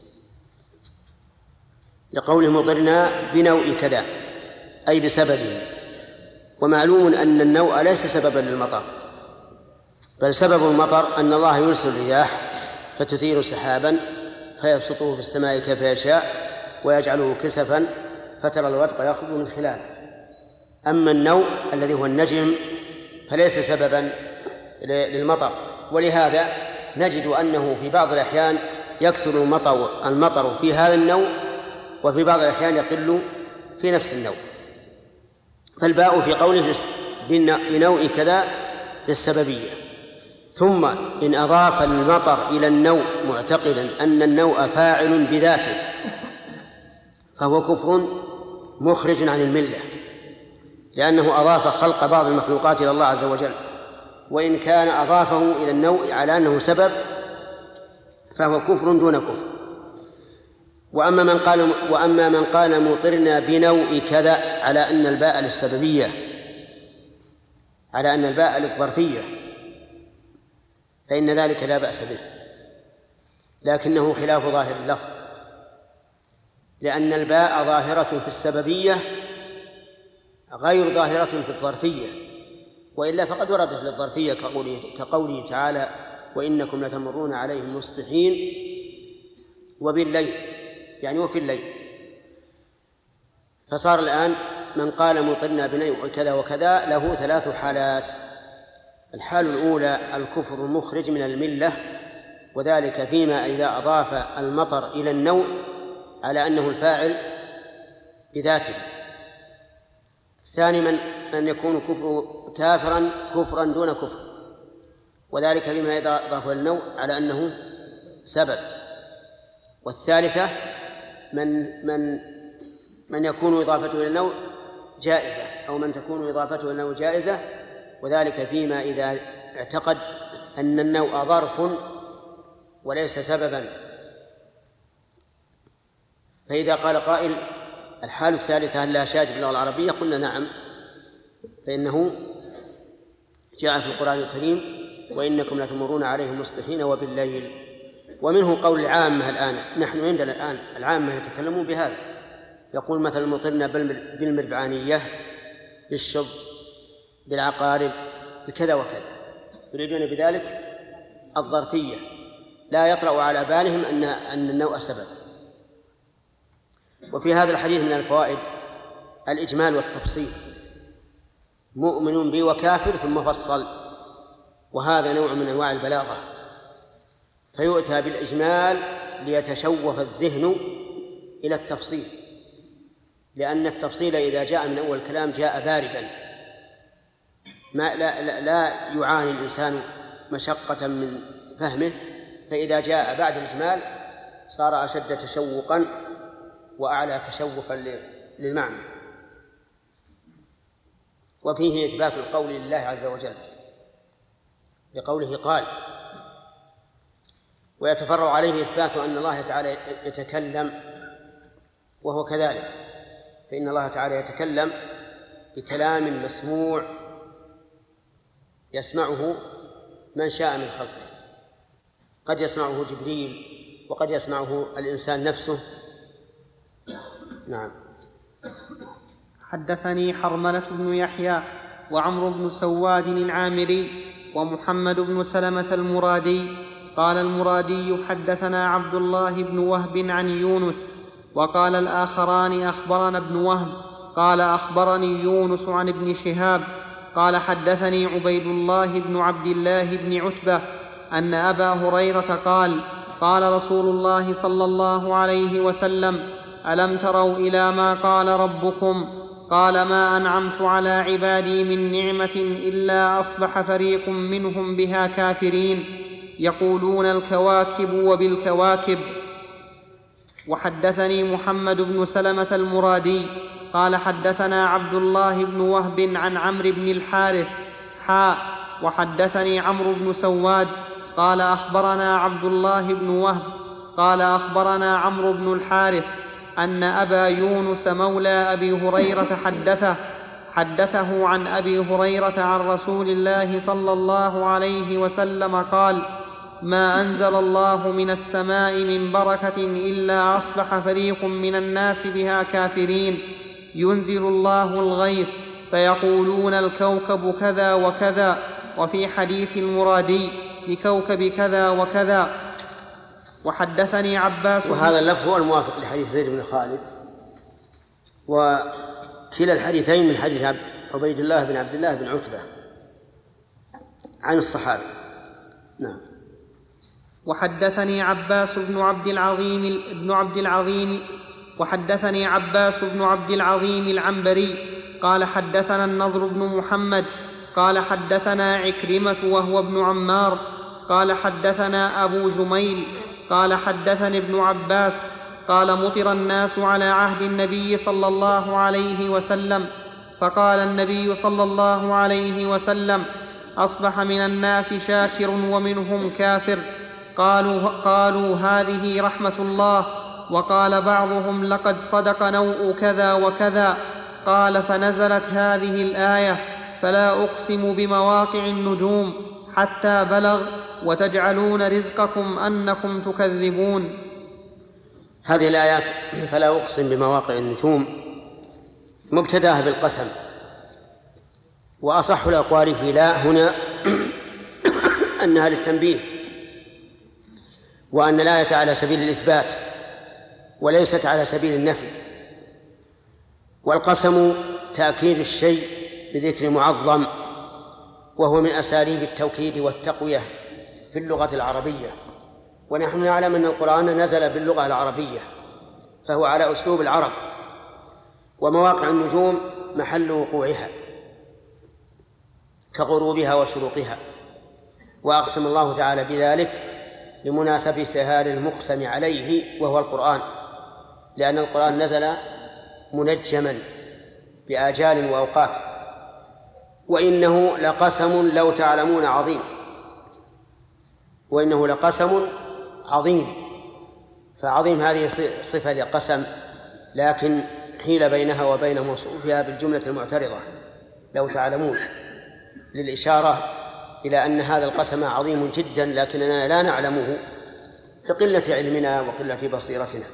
لقوله مطرنا بنوء كذا أي بسببه. ومعلوم أن النوء ليس سببا للمطر، بل سبب المطر أن الله يرسل الرياح فتثير سحابا فيبسطه في السماء كيف يشاء ويجعله كسفا فترى الودق يخرج من خلاله. أما النوء الذي هو النجم فليس سببا للمطر، ولهذا نجد أنه في بعض الأحيان يكثر المطر, المطر في هذا النوء، وفي بعض الأحيان يقل في نفس النوء. فالباء في قوله بنوء كذا للسببية. ثم إن أضاف المطر إلى النوء معتقدا أن النوء فاعل بذاته فهو كفر مخرج عن الملة، لأنه أضاف خلق بعض المخلوقات إلى الله عز وجل. وإن كان أضافه إلى النوء على أنه سبب فهو كفر دون كفر. وأما من قال وأما من قال مطرنا بنوء كذا على أن الباء للسببية، على أن الباء للظرفية، فإن ذلك لا بأس به، لكنه خلاف ظاهر اللفظ، لأن الباء ظاهرة في السببية غير ظاهرة في الظرفية، وإلا فقد وردت للظرفية كقوله, كقوله تعالى: وإنكم لتمرون عليهم مصبحين وبالليل، يعني وفي الليل. فصار الآن من قال مطرنا بنوء كذا وكذا له ثلاث حالات. الحال الأولى الكفر المخرج من الملة، وذلك فيما إذا أضاف المطر إلى النوء على أنه الفاعل بذاته. الثاني من أن يكون كفر كافرا كفرا دون كفر، وذلك بما يضاف النوع على أنه سبب. والثالثة من من من يكون إضافته إلى النوع جائزة، أو من تكون إضافته إلى النوع جائزة، وذلك فيما إذا اعتقد أن النوع ظرف وليس سببا. فإذا قال قائل الحال الثالثة هل لها شاهد في اللغة العربية؟ قلنا نعم، فإنه جاء في القرآن الكريم وإنكم لتمرون عليهم مصبحين وبالليل. ومنه قول العامة الآن، نحن عندنا الآن العامة يتكلمون بهذا، يقول مثلا مطرنا بالمربعانية، بالشبط، بالعقارب، بكذا وكذا، يريدون بذلك الظرفية، لا يطرأ على بالهم أن أن النوع سبب. وفي هذا الحديث من الفوائد الإجمال والتفصيل، مؤمن بي وكافر ثم فصل، وهذا نوع من أنواع البلاغة، فيؤتى بالإجمال ليتشوف الذهن إلى التفصيل، لأن التفصيل إذا جاء من أول الكلام جاء باردا، ما لا, لا, لا يعاني الإنسان مشقة من فهمه، فإذا جاء بعد الإجمال صار أشد تشوقا وأعلى تشوفا للمعنى. وفيه إثبات القول لله عز وجل بقوله قال، ويتفرع عليه إثبات أن الله تعالى يتكلم، وهو كذلك، فإن الله تعالى يتكلم بكلام مسموع يسمعه من شاء من خلقه، قد يسمعه جبريل وقد يسمعه الإنسان نفسه. نعم. حدثني حرملة بن يحيى وعمرو بن سواد العامري ومحمد بن سلمة المرادي قال المرادي حدثنا عبد الله بن وهب عن يونس، وقال الآخران أخبرنا ابن وهب قال أخبرني يونس عن ابن شهاب قال حدثني عبيد الله بن عبد الله بن عتبة أن أبا هريرة قال قال رسول الله صلى الله عليه وسلم ألم تروا إلى ما قال ربكم؟ قال ما أنعمت على عبادي من نعمة إلا أصبح فريق منهم بها كافرين يقولون الكواكب وبالكواكب. وحدثني محمد بن سلمة المرادي قال حدثنا عبد الله بن وهب عن عمرو بن الحارث حاء وحدثني عمرو بن سواد قال أخبرنا عبد الله بن وهب قال أخبرنا عمرو بن الحارث أن أبا يونس مولى أبي هريرة حدثه حدثه عن أبي هريرة عن رسول الله صلى الله عليه وسلم قال ما أنزل الله من السماء من بركة إلا أصبح فريق من الناس بها كافرين ينزل الله الغيث فيقولون الكوكب كذا وكذا، وفي حديث المرادي بكوكب كذا وكذا. وحدثني عباس، وهذا اللفظ هو الموافق لحديث زيد بن خالد، وكلا الحديثين من حديث عبيد الله بن عبد الله بن عتبة عن الصحابي. نعم. وحدثني عباس بن عبد العظيم بن عبد العظيم وحدثني عباس بن عبد العظيم العنبري قال حدثنا النضر بن محمد قال حدثنا عكرمة وهو ابن عمار قال حدثنا أبو جميل قال حدثني ابن عباس قال مطر الناس على عهد النبي صلى الله عليه وسلم، فقال النبي صلى الله عليه وسلم أصبح من الناس شاكر ومنهم كافر. قالوا, قالوا هذه رحمة الله. وقال بعضهم لقد صدق نوء كذا وكذا. قال فنزلت هذه الآية فلا أقسم بمواقع النجوم حتى بلغ وتجعلون رزقكم أنكم تكذبون. هذه الآيات فلا أقسم بمواقع النجوم مبتداها بالقسم، وأصح الأقوال في لا هنا أنها للتنبيه، وأن الآية على سبيل الإثبات وليست على سبيل النفي. والقسم تأكيد الشيء بذكر معظم، وهو من أساليب التوكيد والتقوية في اللغة العربية، ونحن نعلم أن القرآن نزل باللغة العربية فهو على أسلوب العرب. ومواقع النجوم محل وقوعها كغروبها وشروقها، وأقسم الله تعالى بذلك لمناسبتها للمقسم عليه وهو القرآن، لأن القرآن نزل منجما بآجال وأوقات. وإنه لقسم لو تعلمون عظيم، وإنه لقسم عظيم، فعظيم هذه صفة لقسم، لكن حيل بينها وبين موصوفها بالجملة المعترضة لو تعلمون، للإشارة إلى أن هذا القسم عظيم جدا لكننا لا نعلمه لقلة علمنا وقلة بصيرتنا.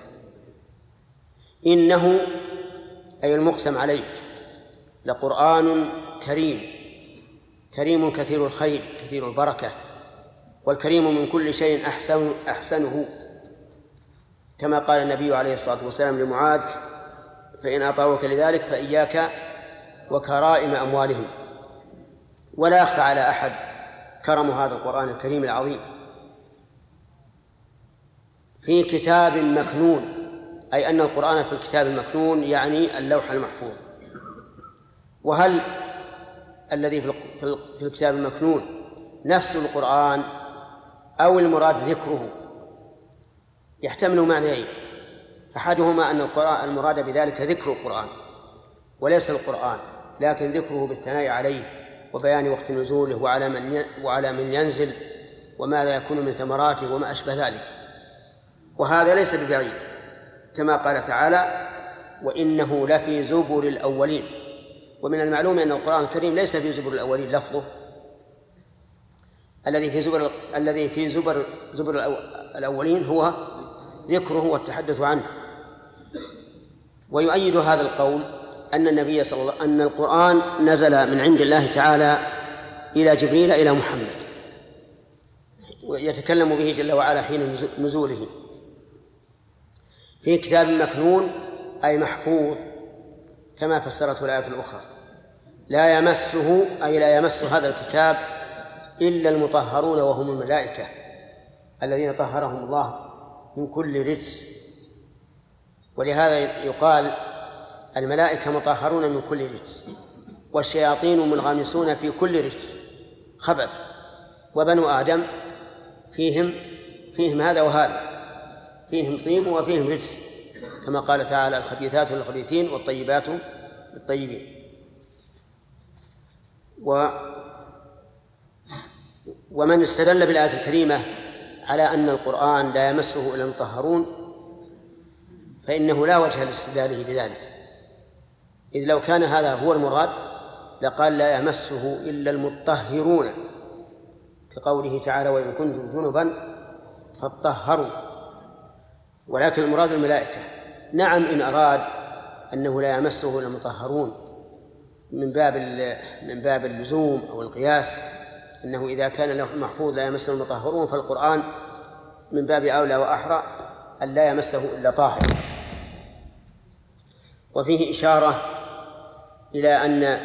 إنه أي المقسم عليه لقرآن كريم، كريم كثير الخير كثير البركة، والكريم من كل شيء أحسن أحسنه، كما قال النبي عليه الصلاة والسلام لمعاذ: فإن أطاعوك لذلك فإياك وكرائم أموالهم. ولا يخفى على أحد كرم هذا القرآن الكريم العظيم. في كتاب مكنون، أي أن القرآن في الكتاب المكنون يعني اللوح المحفوظ. وهل الذي في الكتاب المكنون نفس القرآن أو المراد ذكره؟ يحتمل معنيين: أحدهما أن القرآن المراد بذلك ذكر القرآن وليس القرآن، لكن ذكره بالثناء عليه وبيان وقت نزوله وعلى من وعلى من ينزل وماذا يكون من ثمراته وما أشبه ذلك. وهذا ليس ببعيد، كما قال تعالى: وإنه لفي زبر الأولين. ومن المعلوم أن القرآن الكريم ليس في زبر الأولين لفظه، الذي في زبر الذي في زبر زبر الأولين هو ذكره والتحدث عنه. ويؤيد هذا القول أن النبي صلى الله أن القرآن نزل من عند الله تعالى إلى جبريل إلى محمد، ويتكلم به جل وعلا حين نزوله في كتاب مكنون، أي محفوظ، كما فسرته الآية الأخرى: لا يمسه، أي لا يمس هذا الكتاب إلا المطهرون وهم الملائكة الذين طهرهم الله من كل رجس. ولهذا يقال الملائكة مطهرون من كل رجس، والشياطين منغمسون في كل رجس خبث، وبنو آدم فيهم فيهم هذا وهذا، فيهم طيب وفيهم رجس، كما قال تعالى: الخبيثات للخبيثين والطيبات للطيبين. و ومن استدل بالآية الكريمة على أن القرآن لا يمسه إلا المطهرون فإنه لا وجه لاستدلاله بذلك، إذ لو كان هذا هو المراد لقال: لا يمسه إلا المطهرون، كقوله تعالى: وإن كنتم جنبا فاطهروا. ولكن المراد الملائكة. نعم، إن أراد أنه لا يمسه إلا المطهرون من باب من باب اللزوم أو القياس، أنه إذا كان اللوح المحفوظ لا يمسه المطهرون فالقرآن من باب أولى وأحرى أن لا يمسه إلا طاهر. وفيه إشارة إلى أن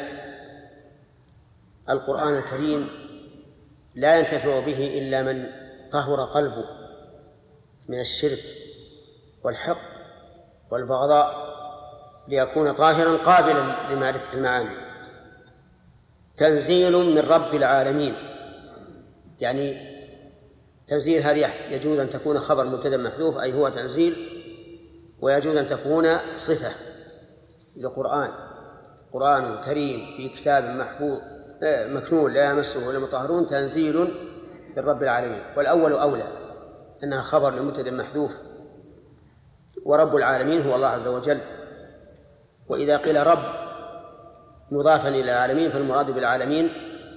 القرآن الكريم لا ينتفع به إلا من طهر قلبه من الشرك والحق والبغضاء ليكون طاهرا قابلا لمعرفة المعاني. تنزيل من رب العالمين، يعني تنزيل هذه يجوز أن تكون خبر مبتدأ محذوف، أي هو تنزيل، ويجوز أن تكون صفة لقرآن: قرآن كريم في كتاب محفوظ مكنون لا يمسه إلا المطهرون، تنزيل من رب العالمين. والأول أولى، أنها خبر لمبتدأ محذوف، ورب العالمين هو الله عز وجل. وإذا قيل رب مضافا إلى العالمين فالمراد بالعالمين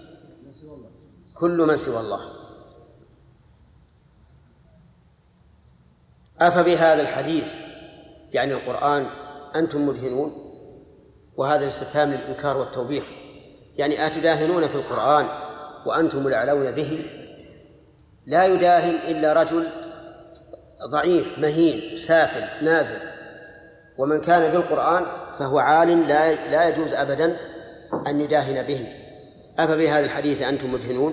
كل من سوى الله. أفبهذا الحديث يعني القرآن أنتم مدهنون؟ وهذا الاستفهام للإنكار والتوبيخ، يعني أتداهنون في القرآن وأنتم الأعلون به؟ لا يداهن إلا رجل ضعيف مهين سافل نازل، ومن كان بالقرآن فهو عال لا لا يجوز أبدا أن يداهن به. أفبهذا الحديث أنتم مدهنون.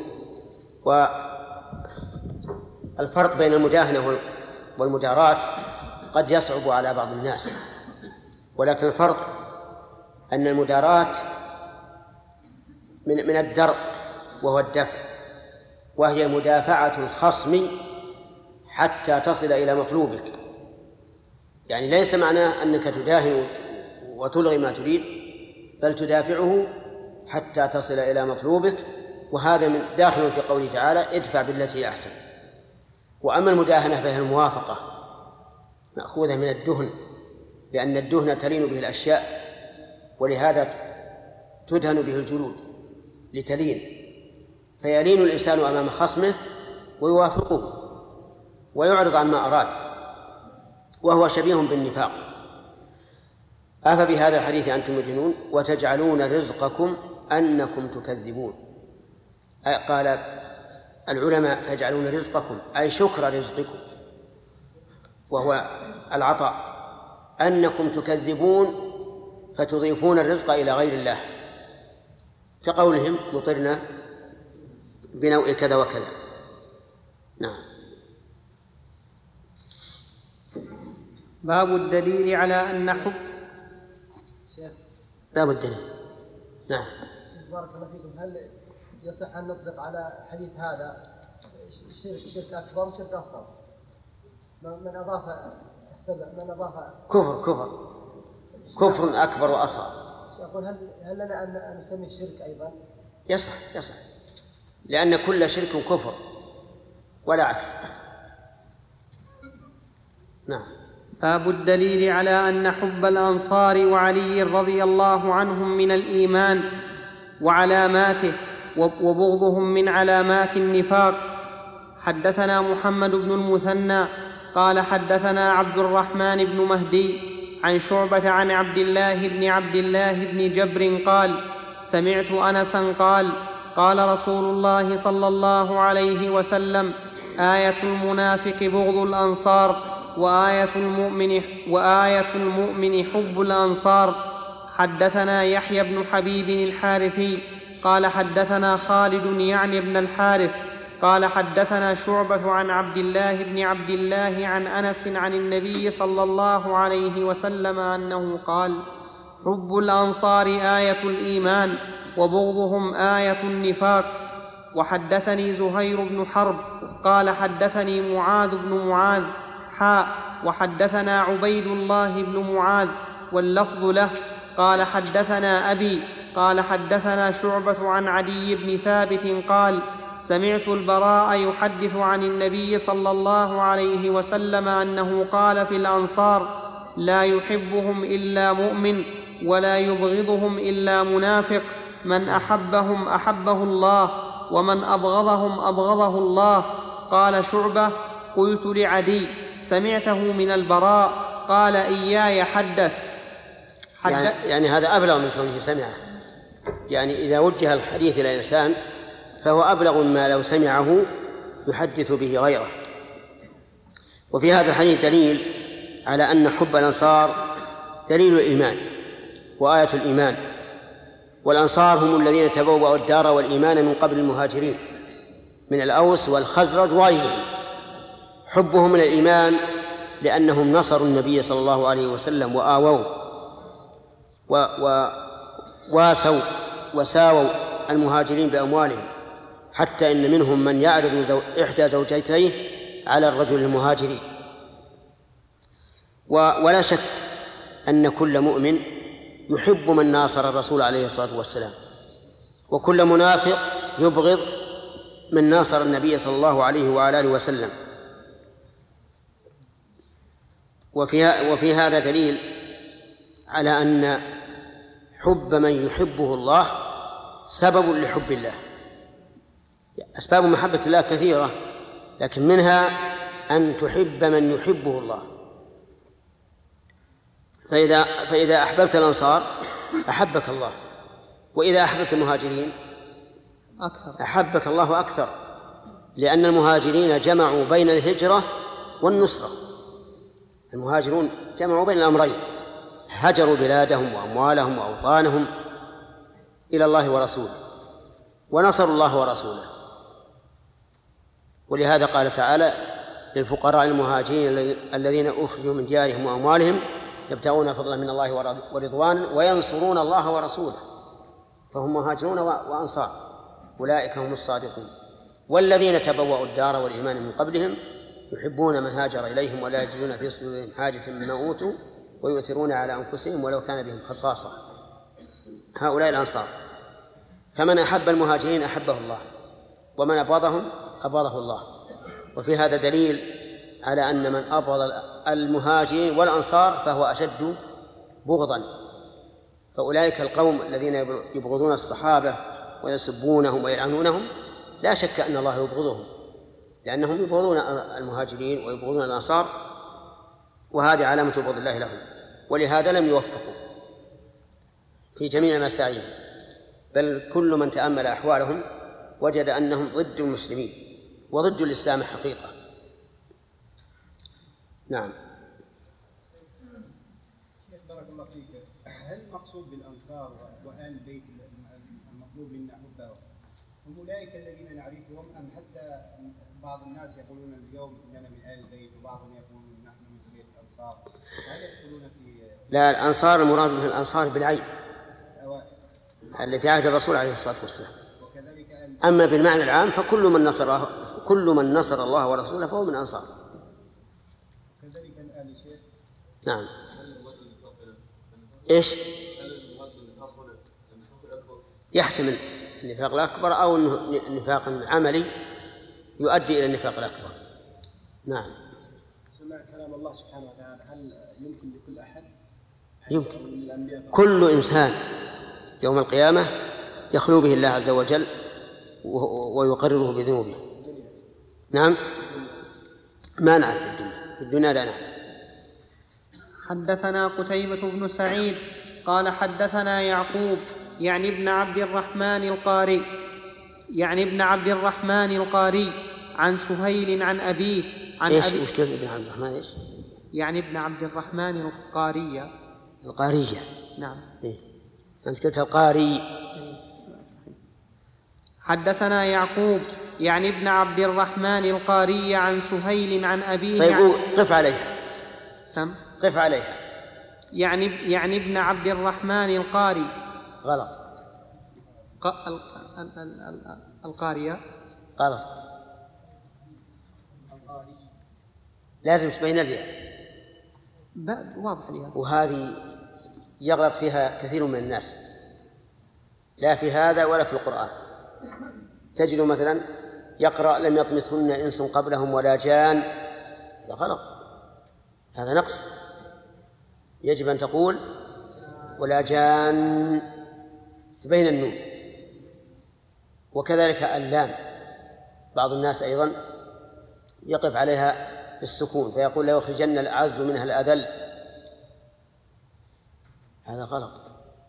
والفرق بين المداهنة والمداراة قد يصعب على بعض الناس، ولكن الفرق أن المداراة من من الدرء وهو الدفع، وهي مدافعة الخصم حتى تصل إلى مطلوبك. يعني ليس معناه أنك تداهن وتلغي ما تريد، بل تدافعه حتى تصل إلى مطلوبك، وهذا من داخل في قوله تعالى ادفع بالتي هي أحسن. وأما المداهنة فهي الموافقة، مأخوذة من الدهن، لأن الدهن تلين به الأشياء، ولهذا تدهن به الجلود لتلين، فيلين الإنسان أمام خصمه ويوافقه ويعرض عن ما أراد، وهو شبيه بالنفاق. أفبهذا الحديث أنتم مدهنون وتجعلون رزقكم أنكم تكذبون. قال العلماء تجعلون رزقكم أي شكر رزقكم وهو العطاء، أنكم تكذبون فتضيفون الرزق إلى غير الله، كقولهم مطرنا بنوء كذا وكذا. نعم. باب الدليل على أن حب باب الدليل. نعم. شيخ بارك الله فيكم، هل يصح أن نطلق على الحديث هذا شرك شرك أكبر وشرك أصغر؟ من أضاف السبع من أضاف كفر كفر كفر أكبر وأصغر. يقول هل هل لنا أن نسميه شرك أيضا؟ يصح يصح، لأن كل شرك كفر ولا عكس. نعم. باب الدليل على أن حب الأنصار وعلي رضي الله عنهم من الإيمان وعلاماته، وبغضهم من علامات النفاق. حدثنا محمد بن المثنى قال حدثنا عبد الرحمن بن مهدي عن شعبة عن عبد الله بن عبد الله بن جبر قال سمعت أنسا قال قال رسول الله صلى الله عليه وسلم آية المنافق بغض الأنصار وآية المؤمن, وآية المؤمن حب الأنصار. حدثنا يحيى بن حبيب الحارثي قال حدثنا خالد يعني بن الحارث قال حدثنا شعبة عن عبد الله بن عبد الله عن أنس عن النبي صلى الله عليه وسلم أنه قال حب الأنصار آية الإيمان وبغضهم آية النفاق. وحدثني زهير بن حرب قال حدثني معاذ بن معاذ حاء وحدثنا عبيد الله بن معاذ واللفظ له قال حدثنا أبي قال حدثنا شعبة عن عدي بن ثابت قال سمعت البراء يحدث عن النبي صلى الله عليه وسلم أنه قال في الأنصار لا يحبهم إلا مؤمن ولا يبغضهم إلا منافق، من أحبهم أحبه الله ومن أبغضهم أبغضه الله. قال شعبة قلت لعدي سمعته من البراء قال إياي حدث, حدث يعني, يعني هذا أبلغ من كونه سمعه، يعني إذا وجه الحديث إلى إنسان فهو أبلغ ما لو سمعه يحدث به غيره. وفي هذا الحديث دليل على أن حب الأنصار دليل الإيمان وآية الإيمان، والأنصار هم الذين تبوأوا الدار والإيمان من قبل المهاجرين من الأوس والخزرج وغيرهم. حبهم من الإيمان لأنهم نصروا النبي صلى الله عليه وسلم وآووه وواسوا وساووا المهاجرين بأموالهم، حتى إن منهم من يعرض زو... إحدى زوجتيه على الرجل المهاجري. و... ولا شك أن كل مؤمن يحب من ناصر الرسول عليه الصلاة والسلام، وكل منافق يبغض من ناصر النبي صلى الله عليه وعلى آله وسلم. وفي... وفي هذا دليل على أن حب من يحبه الله سبب لحب الله. أسباب محبة الله كثيرة، لكن منها أن تحب من يحبه الله. فإذا, فإذا أحببت الأنصار أحبك الله، وإذا أحببت المهاجرين أكثر أحبك الله أكثر، لأن المهاجرين جمعوا بين الهجرة والنصرة. المهاجرون جمعوا بين الأمرين، هجروا بلادهم وأموالهم وأوطانهم إلى الله ورسوله، ونصروا الله ورسوله. ولهذا قال تعالى للفقراء المهاجرين الذين أخرجوا من ديارهم وأموالهم يبتغون فضلا من الله ورضوانا وينصرون الله ورسوله، فهم مهاجرون وأنصار، أولئك هم الصادقون. والذين تبوأوا الدار والإيمان من قبلهم يحبون من هاجر إليهم ولا يجدون في صدورهم حاجة مما أوتوا ويؤثرون على أنفسهم ولو كان بهم خصاصة. هؤلاء الأنصار. فمن أحب المهاجرين أحبه الله، ومن أبغضهم أبغضه الله. وفي هذا دليل على أن من أبغض المهاجرين والأنصار فهو أشد بغضا. فأولئك القوم الذين يبغضون الصحابة ويسبونهم ويلعنونهم لا شك أن الله يبغضهم، لأنهم يبغضون المهاجرين ويبغضون الأنصار، وهذه علامة بغض الله لهم. ولهذا لم يوفقوا في جميع مساعيهم، بل كل من تأمل أحوالهم وجد أنهم ضد المسلمين وضد الإسلام حقيقة. نعم. شيخ بارك الله فيك، هل المقصود بالأنصار وآل البيت المطلوب منا حبهم هم أولئك الذين نعرفهم، أم حتى بعض الناس يقولون اليوم إننا من آل البيت وبعضهم يقولون نحن من بيت الأنصار؟ هل يدخلون في؟ لا، الأنصار المراد به الأنصار بالعين اللي في عهد الرسول عليه الصلاة والسلام. أما بالمعنى العام فكل من نصر كل من نصر الله ورسوله فهو من أنصار. كذلك الآل شيخ. نعم. إيش؟ يحتمل النفاق الأكبر أو النفاق العملي يؤدي إلى النفاق الأكبر. نعم. سمع كلام الله سبحانه وتعالى، هل يمكن لكل أحد؟ يمكن. كل إنسان يوم القيامة يخلو به الله عز وجل ويقرره بذنوبه. نعم. ما نعرف في الدنيا، في الدنيا لا نعرف. حدثنا قتيبة بن سعيد قال حدثنا يعقوب يعني ابن عبد الرحمن القاري يعني ابن عبد الرحمن القاري عن سهيل عن أبيه عن إيش أبي مشكلة ابن عبد الرحمن إيش؟ يعني ابن عبد الرحمن القارية. القارية. نعم. إيه. أنت القاري. حدثنا يعقوب يعني ابن عبد الرحمن القاري عن سهيل عن أبيه. طيب عن... قف عليها. سم. قف عليها. يعني يعني ابن عبد الرحمن القاري. غلط. ق... ال... ال... ال... ال... القارية. غلط. لازم تبين الياء. واضح لي. وهذه يغلط فيها كثير من الناس، لا في هذا ولا في القرآن. تجد مثلا يقرأ لم يطمثهن إنس قبلهم ولا جان، هذا غلط، هذا نقص. يجب أن تقول ولا جان، تبين النون. وكذلك اللام، بعض الناس أيضا يقف عليها بالسكون فيقول لا يخرجن الأعز منها الأذل، هذا غلط،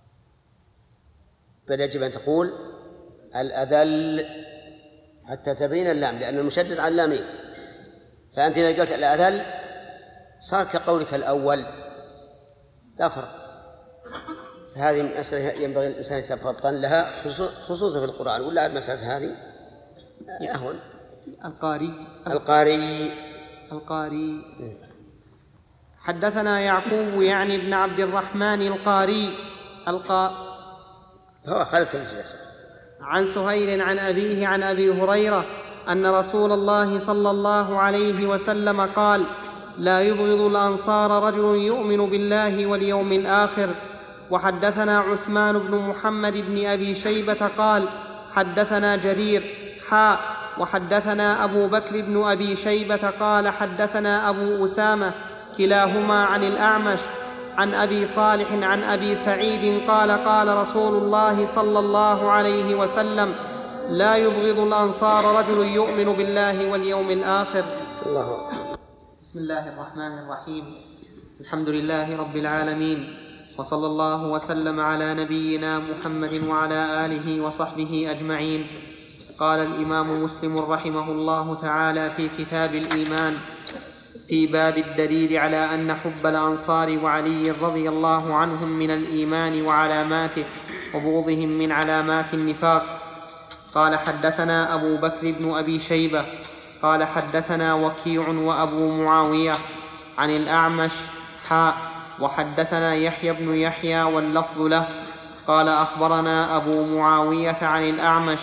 بل يجب أن تقول الأذل حتى تبين اللام، لأن المشدد على اللامين. فأنت إذا قلت الأذل صار كقولك الأول، لا فرق. فهذه مسألة ينبغي الإنسان يتفطن لها، خصوصا في القرآن، ولا مسألة هذه أهون. القاري القاري القاري حدثنا يعقوب يعني ابن عبد الرحمن القاري القا هو خلت الجلسة عن سهيل عن أبيه عن أبي هريرة أن رسول الله صلى الله عليه وسلم قال: لا يبغض الأنصار رجل يؤمن بالله واليوم الآخر. وحدثنا عثمان بن محمد بن أبي شيبة قال: حدثنا جرير حاء وحدثنا أبو بكر بن أبي شيبة قال: حدثنا أبو أسامة كلاهما عن الأعمش عن أبي صالح عن أبي سعيد قال: قال رسول الله صلى الله عليه وسلم: لا يبغض الأنصار رجل يؤمن بالله واليوم الآخر. الله. بسم الله الرحمن الرحيم. الحمد لله رب العالمين، وصلى الله وسلم على نبينا محمد وعلى آله وصحبه أجمعين. قال الإمام مسلم رحمه الله تعالى في كتاب الإيمان في باب الدليل على أن حب الأنصار وعلي رضي الله عنهم من الإيمان وعلاماته، وبغضهم من علامات النفاق. قال: حدثنا أبو بكر بن أبي شيبة قال: حدثنا وكيع وأبو معاوية عن الأعمش حاء وحدثنا يحيى بن يحيى واللفظ له قال: أخبرنا أبو معاوية عن الأعمش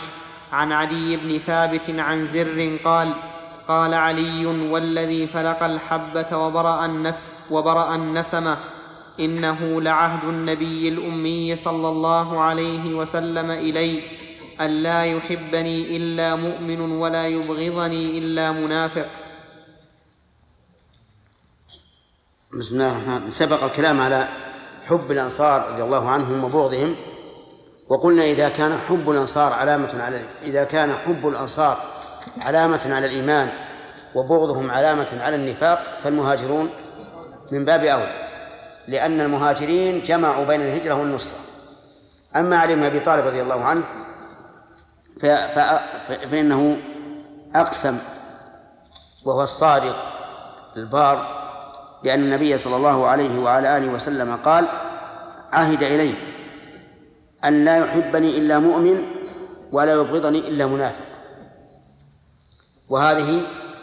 عن عدي بن ثابت عن زر قال قال علي والذي فلق الحبة وبرأ, النس وبرأ النسمة إنه لعهد النبي الأمي صلى الله عليه وسلم إلي ألا يحبني إلا مؤمن ولا يبغضني إلا منافق. بسم الله الرحمن الرحيم. سبق الكلام على حب الأنصار رضي الله عنهم وبغضهم، وقلنا إذا كان حب الأنصار علامة على إذا كان حب الأنصار علامة على الإيمان وبغضهم علامة على النفاق فالمهاجرون من باب أولى، لأن المهاجرين جمعوا بين الهجرة والنصرة. أما علي بن أبي طالب رضي الله عنه فإنه أقسم وهو الصادق البار بأن النبي صلى الله عليه وعلى آله وسلم قال عهد إلي أن لا يحبني إلا مؤمن ولا يبغضني إلا منافق. وهذه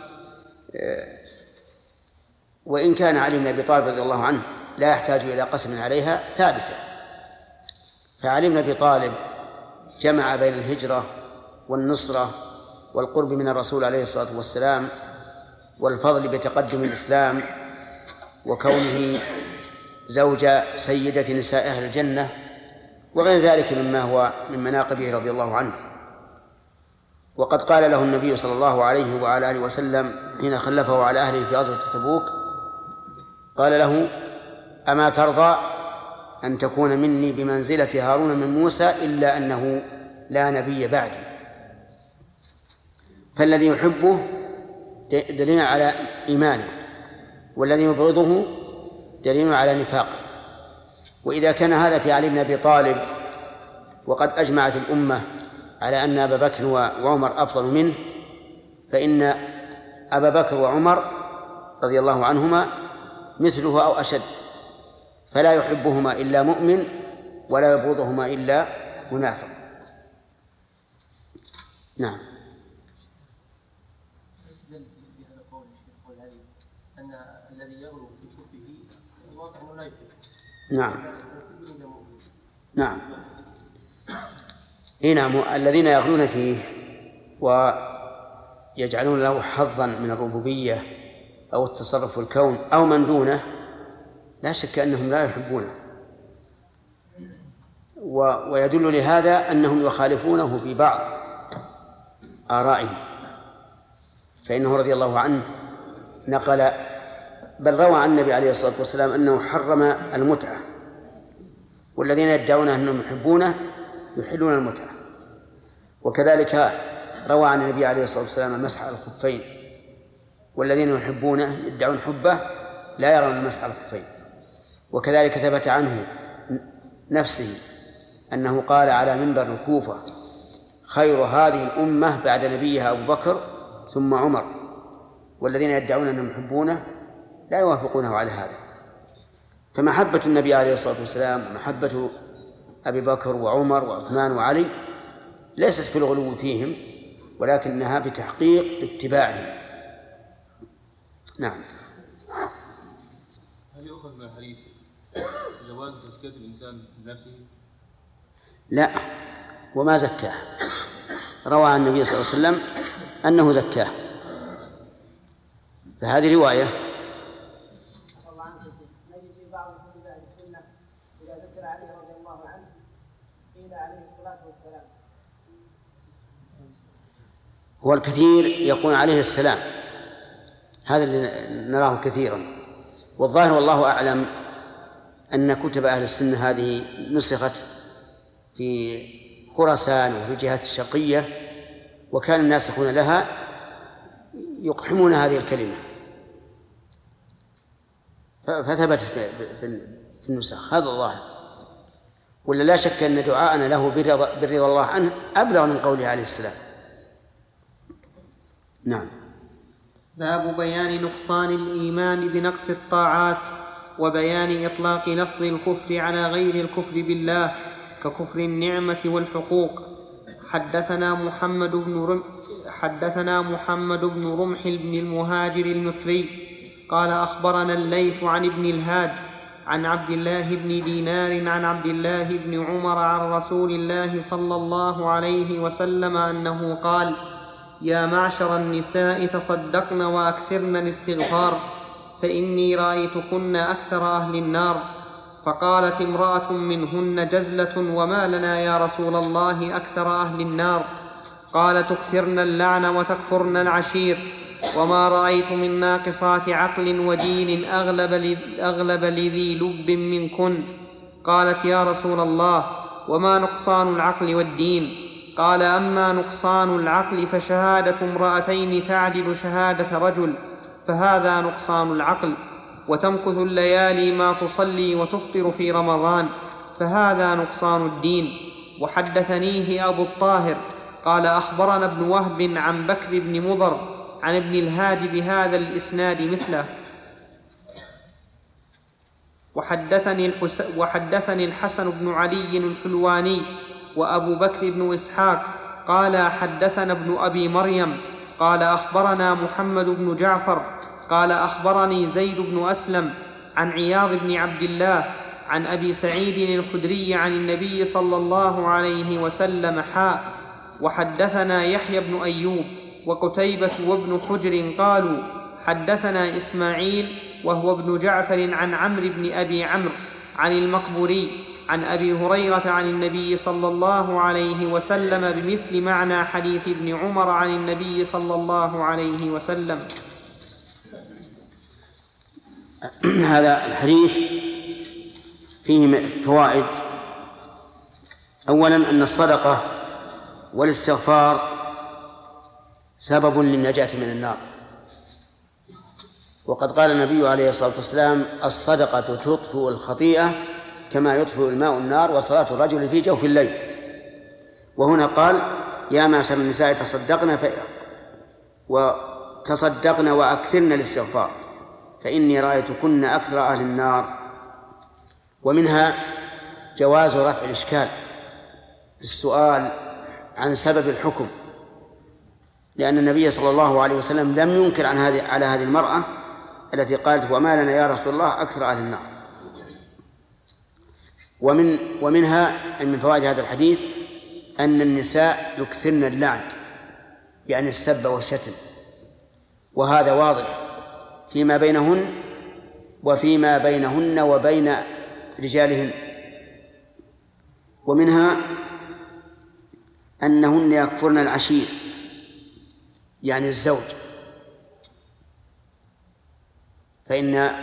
وإن كان علي بن أبي طالب رضي الله عنه لا يحتاج إلى قسم عليها ثابتة، فعلي بن أبي طالب جمع بين الهجرة والنصرة والقرب من الرسول عليه الصلاة والسلام والفضل بتقدم الإسلام وكونه زوج سيدة نساء أهل الجنة وغير ذلك مما هو من مناقبه رضي الله عنه. وقد قال له النبي صلى الله عليه وعلى آله وسلم حين خلفه على أهله في غزوة تبوك قال له أما ترضى أن تكون مني بمنزلة هارون من موسى إلا أنه لا نبي بعدي. فالذي يحبه دليل على إيمانه، والذي يبغضه دليل على نفاقه. وإذا كان هذا في علي بن أبي طالب وقد أجمعت الأمة على أن أبا بكر وعمر أفضل منه، فإن أبا بكر وعمر رضي الله عنهما مثله أو أشد، فلا يحبهما إلا مؤمن ولا يبغضهما إلا منافق. نعم. أن الذي يغلو في كفه الواقع أنه لا يحب. نعم نعم هنا الذين يغلون فيه ويجعلون له حظا من الربوبية أو التصرف في الكون أو من دونه لا شك أنهم لا يحبونه، ويدل لهذا أنهم يخالفونه في بعض آرائهم. فإنه رضي الله عنه نقل بل روى عن النبي عليه الصلاة والسلام أنه حرم المتعة، والذين يدعون أنهم يحبونه يحلون المتعة. وكذلك روى عن النبي عليه الصلاة والسلام المسح على الخفين، والذين يحبونه يدعون حبه لا يرون المسح على الخفين. وكذلك ثبت عنه نفسه أنه قال على منبر الكوفة خير هذه الأمة بعد نبيها أبو بكر ثم عمر، والذين يدعون أنهم يحبونه لا يوافقونه على هذا. فمحبة النبي عليه الصلاة والسلام ومحبة أبي بكر وعمر وعثمان وعلي ليست في الغلو فيهم، ولكنها بتحقيق اتباعهم. نعم. هل يؤخذ من الحديث جواز تزكية الإنسان بنفسه؟ لا، وما زكاه، روى عن النبي صلى الله عليه وسلم أنه زكاه، فهذه رواية. نجد في بعض كتب أهل السنة إذا ذكر علي رضي الله عنه قيل عليه الصلاة والسلام. هو الكثير يقول عليه السلام، هذا اللي نراه كثيرا. والظاهر والله أعلم أن كتب أهل السنة هذه نسخت في خراسان وفي الجهات الشرقية، وكان الناسخون لها يقحمون هذه الكلمة، فثبت في النسخ. هذا الظاهر، ولا لا شك أن دعاءنا له بالرضا الله عنه أبلغ من قوله عليه السلام. نعم. باب بيان نقصان الإيمان بنقص الطاعات وبيان إطلاق لفظ الكفر على غير الكفر بالله ككفر النعمة والحقوق. حدثنا محمد بن رم حدثنا محمد بن رمح بن المهاجر المصري قال أخبرنا الليث عن ابن الهاد عن عبد الله بن دينار عن عبد الله بن عمر عن رسول الله صلى الله عليه وسلم أنه قال: يا معشر النساء تصدقن وأكثرن الاستغفار فإني رأيتكن أكثر أهل النار. فقالت امرأة منهن جزلة: وما لنا يا رسول الله أكثر أهل النار؟ قال: تكثرن اللعن وتكفرن العشير، وما رأيت من ناقصات عقل ودين أغلب, أغلب لذي لب منكن. قالت: يا رسول الله، وما نقصان العقل والدين؟ قال: أما نقصان العقل فشهادة امرأتين تعدل شهادة رجل، فهذا نقصان العقل، وتمكث الليالي ما تصلي وتفطر في رمضان، فهذا نقصان الدين. وحدثنيه أبو الطاهر قال: أخبرنا ابن وهب عن بكر بن مضر عن ابن الهادي بهذا الإسناد مثله. وحدثني, الحس... وحدثني الحسن بن علي الحلواني وأبو بكر بن إسحاق قال: حدثنا ابن أبي مريم قال: أخبرنا محمد بن جعفر قال: أخبرني زيد بن أسلم عن عياض بن عبد الله عن أبي سعيد الخدري عن النبي صلى الله عليه وسلم حاء. وحدثنا يحيى بن أيوب وقتيبة وابن حجر قالوا: حدثنا إسماعيل وهو ابن جعفر عن عمرو بن أبي عمرو عن المقبوري عن أبي هريرة عن النبي صلى الله عليه وسلم بمثل معنى حديث ابن عمر عن النبي صلى الله عليه وسلم. هذا الحديث فيه فوائد. أولا أن الصدقة والاستغفار سبب للنجاة من النار، وقد قال النبي عليه الصلاة والسلام: الصدقة تطفئ الخطيئة كما يطفئ الماء النار، وصلاة الرجل في جوف الليل. وهنا قال: يا معشر النساء تصدقن ف... وتصدقن وأكثرن الاستغفار فإني رأيتكن أكثر أهل النار. ومنها جواز رفع الإشكال في السؤال عن سبب الحكم، لأن النبي صلى الله عليه وسلم لم ينكر عن هذه على هذه المرأة التي قالت: وما لنا يا رسول الله أكثر أهل النار. ومن ومنها أن من فوائد هذا الحديث أن النساء يكثرن اللعن، يعني السب والشتم، وهذا واضح فيما بينهن وفيما بينهن وبين رجالهن. ومنها أنهن يكفرن العشير، يعني الزوج، فإن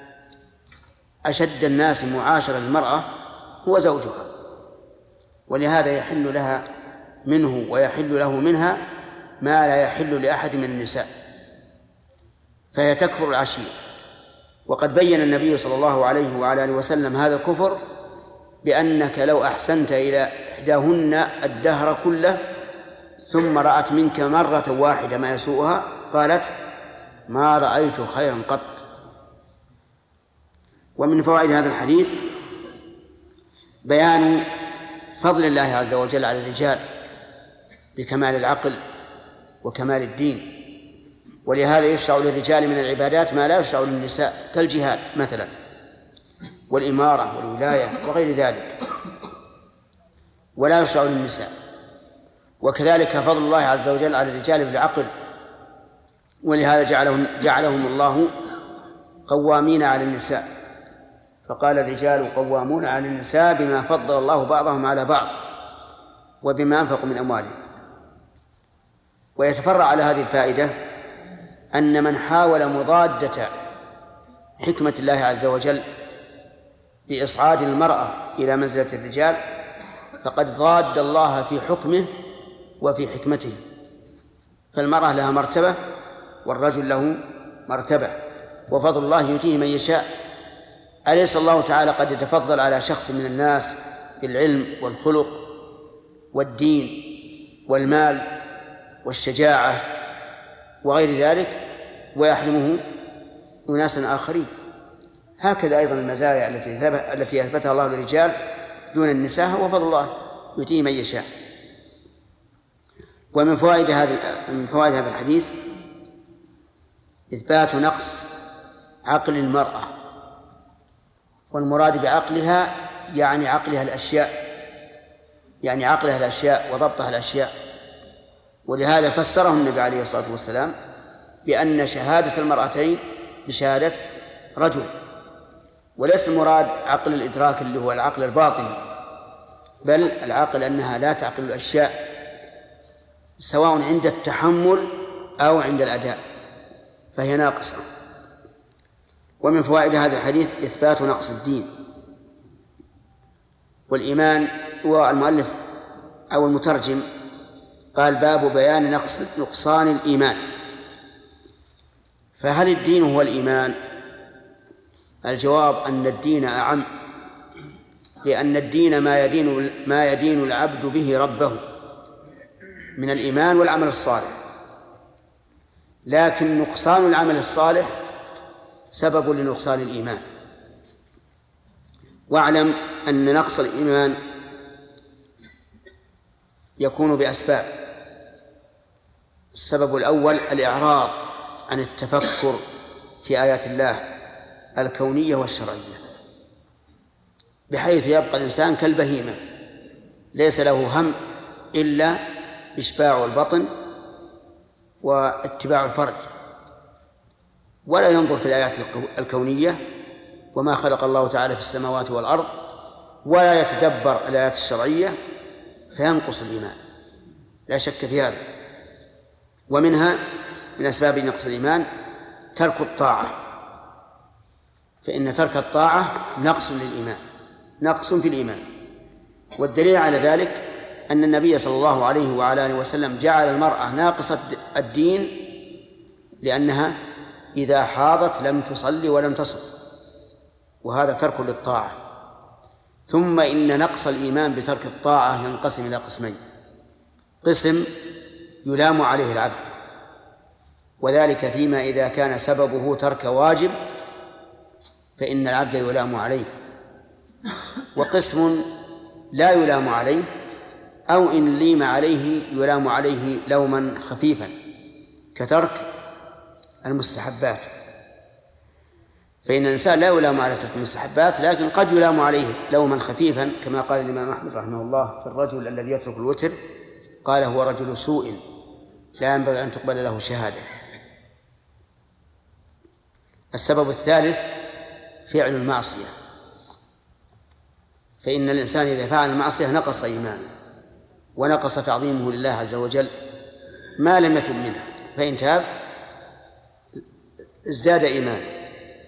أشد الناس معاشرة للمرأة هو زوجها، ولهذا يحل لها منه ويحل له منها ما لا يحل لأحد من النساء، فهي تكفر العشير. وقد بين النبي صلى الله عليه وعلى آله وسلم هذا الكفر بأنك لو أحسنت إلى إحداهن الدهر كله ثم رأت منك مرة واحدة ما يسوءها قالت: ما رأيت خيرا قط. ومن فوائد هذا الحديث بيان فضل الله عز وجل على الرجال بكمال العقل وكمال الدين، ولهذا يشرع للرجال من العبادات ما لا يشرع للنساء، كالجهاد مثلا والإمارة والولاية وغير ذلك، ولا يشرع للنساء. وكذلك فضل الله عز وجل على الرجال بالعقل، ولهذا جعلهم, جعلهم الله قوامين على النساء، فقال: الرجال قوامون على النساء بما فضل الله بعضهم على بعض وبما أنفقوا من أموالهم. ويتفرع على هذه الفائدة أن من حاول مضادة حكمة الله عز وجل بإصعاد المرأة إلى منزلة الرجال فقد ضاد الله في حكمه وفي حكمته، فالمرأة لها مرتبة والرجل له مرتبة، وفضل الله يؤتيه من يشاء. أليس الله تعالى قد يتفضل على شخص من الناس بالعلم والخلق والدين والمال والشجاعة وغير ذلك ويحرمه أناسا آخرين؟ هكذا أيضا المزايا التي التي أثبتها الله للرجال دون النساء هو فضل الله يؤتيه من يشاء. ومن فوائد هذا من فوائد هذا الحديث إثبات نقص عقل المرأة والمراد بعقلها يعني عقلها الأشياء يعني عقلها الأشياء وضبطها الأشياء. ولهذا فسره النبي عليه الصلاة والسلام بأن شهادة المرأتين بشهادة رجل، وليس المراد عقل الإدراك اللي هو العقل الباطني، بل العقل أنها لا تعقل الأشياء سواء عند التحمل أو عند الأداء، فهي ناقصة. ومن فوائد هذا الحديث إثبات نقص الدين والإيمان. والمؤلف أو المترجم قال باب بيان نقص نقصان الإيمان. فهل الدين هو الإيمان؟ الجواب أن الدين أعم، لأن الدين ما يدين ما يدين العبد به ربه من الإيمان والعمل الصالح، لكن نقصان العمل الصالح سبب لنقصان الإيمان. واعلم أن نقص الإيمان يكون بأسباب. السبب الأول الإعراض عن التفكر في آيات الله الكونية والشرعية، بحيث يبقى الإنسان كالبهيمة ليس له هم إلا إشباع البطن واتباع الفرج، ولا ينظر في الآيات الكونية وما خلق الله تعالى في السماوات والأرض، ولا يتدبر الآيات الشرعية، فينقص الإيمان لا شك في هذا. ومنها من أسباب نقص الإيمان ترك الطاعة، فإن ترك الطاعة نقص للإيمان نقص في الإيمان. والدليل على ذلك أن النبي صلى الله عليه وعلى آله وسلم جعل المرأة ناقصة الدين لأنها إذا حاضت لم تصلي ولم تصم، وهذا ترك للطاعة. ثم إن نقص الإيمان بترك الطاعة ينقسم إلى قسمين: قسم يلام عليه العبد، وذلك فيما إذا كان سببه ترك واجب فإن العبد يلام عليه، وقسم لا يلام عليه، أو إن ليم عليه يلام عليه لوما خفيفا كترك المستحبات. فإن الإنسان لا يلام على ترك المستحبات، لكن قد يلام عليه لوما خفيفا، كما قال الإمام أحمد رحمه الله في الرجل الذي يترك الوتر، قال هو رجل سوء لا ينبغي أن تقبل له شهادة. السبب الثالث فعل المعصية، فإن الإنسان إذا فعل المعصية نقص إيمانه ونقص تعظيمه لله عز وجل ما لم يتب منها، فإن تاب ازداد إيمانه.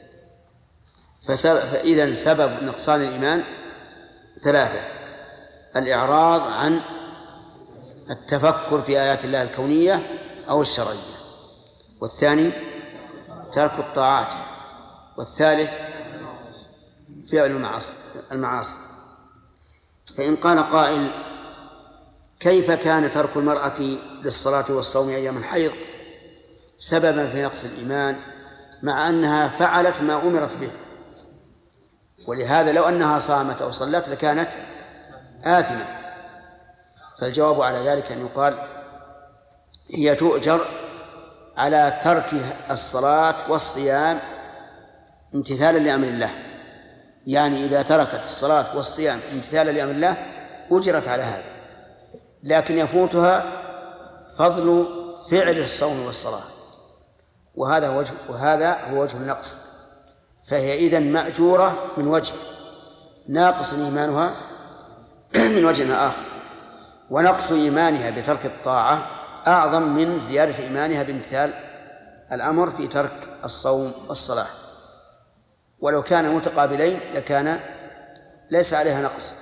فإذا سبب نقصان الإيمان ثلاثة: الإعراض عن التفكر في آيات الله الكونية أو الشرعية، والثاني ترك الطاعات، والثالث فعل المعاصي المعاصي. فإن قال قائل: كيف كان ترك المرأة للصلاة والصوم أيام الحيض سببا في نقص الإيمان مع أنها فعلت ما أمرت به؟ ولهذا لو أنها صامت أو صلت لكانت آثمة. فالجواب على ذلك أن يقال: هي تؤجر على ترك الصلاة والصيام امتثالا لأمر الله، يعني إذا تركت الصلاة والصيام امتثالا لأمر الله أجرت على هذا، لكن يفوتها فضل فعل الصوم والصلاة، وهذا وجه وهذا هو وجه النقص. فهي إذن مأجورة من وجه، ناقص إيمانها من وجه آخر، ونقص إيمانها بترك الطاعة أعظم من زيادة إيمانها بامتثال الأمر في ترك الصوم والصلاة. ولو كان متقابلين لكان ليس عليها نقص.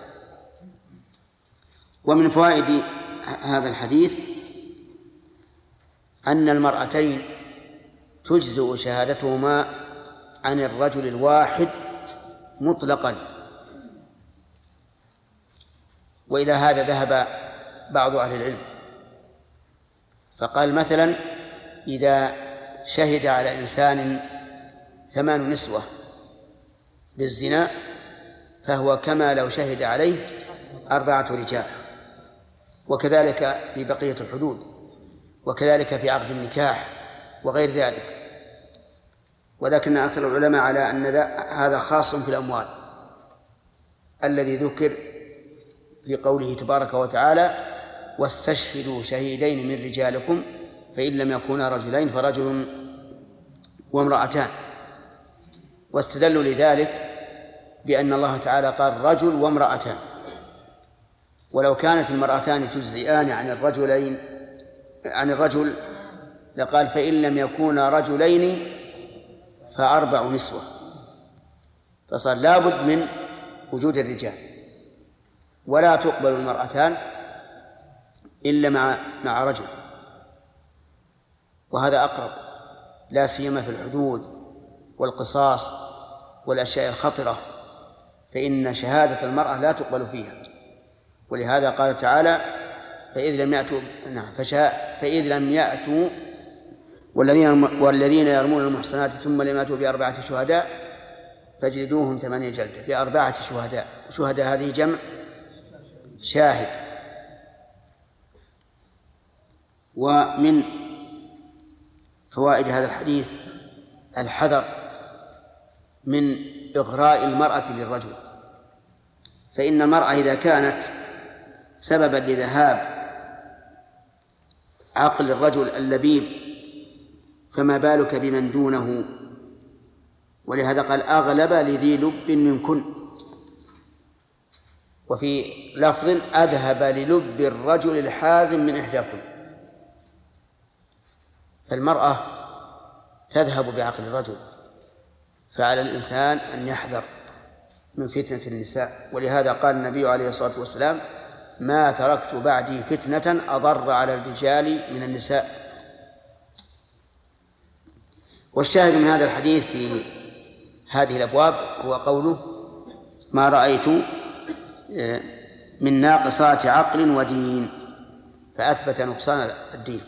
ومن فوائد هذا الحديث أن المرأتين تجزئ شهادتهما عن الرجل الواحد مطلقا، وإلى هذا ذهب بعض أهل العلم، فقال مثلا: إذا شهد على إنسان ثمان نسوة بالزنا فهو كما لو شهد عليه أربعة رجال، وكذلك في بقية الحدود، وكذلك في عقد النكاح وغير ذلك. ولكن أكثر العلماء على أن هذا خاص في الأموال، الذي ذكر في قوله تبارك وتعالى: واستشهدوا شهيدين من رجالكم فإن لم يكونا رجلين فرجل وامرأتان. واستدلوا لذلك بأن الله تعالى قال رجل وامرأتان، ولو كانت المرأتان تجزئان عن الرجلين عن الرجل لقال فإن لم يكونا رجلين فأربع نسوة، فصار لابد من وجود الرجال، ولا تقبل المرأتان إلا مع مع رجل، وهذا أقرب لا سيما في الحدود والقصاص والأشياء الخطرة، فإن شهادة المرأة لا تقبل فيها. ولهذا قال تعالى: فإذ لم يأتوا نعم فإذ لم يأتوا والذين والذين يرمون المحصنات ثم لم يأتوا بأربعة شهداء فاجلدوهم ثمانية جلدة. بأربعة شهداء، شهداء هذه جمع شاهد. ومن فوائد هذا الحديث الحذر من إغراء المرأة للرجل، فإن المرأة إذا كانت سببا لذهاب عقل الرجل اللبيب فما بالك بمن دونه. ولهذا قال: أغلب لذي لب منكن. وفي لفظ: أذهب للب الرجل الحازم من إحداكن. فالمرأة تذهب بعقل الرجل، فعلى الإنسان أن يحذر من فتنة النساء. ولهذا قال النبي عليه الصلاة والسلام: ما تركت بعدي فتنة أضر على الرجال من النساء. والشاهد من هذا الحديث في هذه الأبواب هو قوله: ما رأيت من ناقصات عقل ودين، فأثبت نقصان الدين.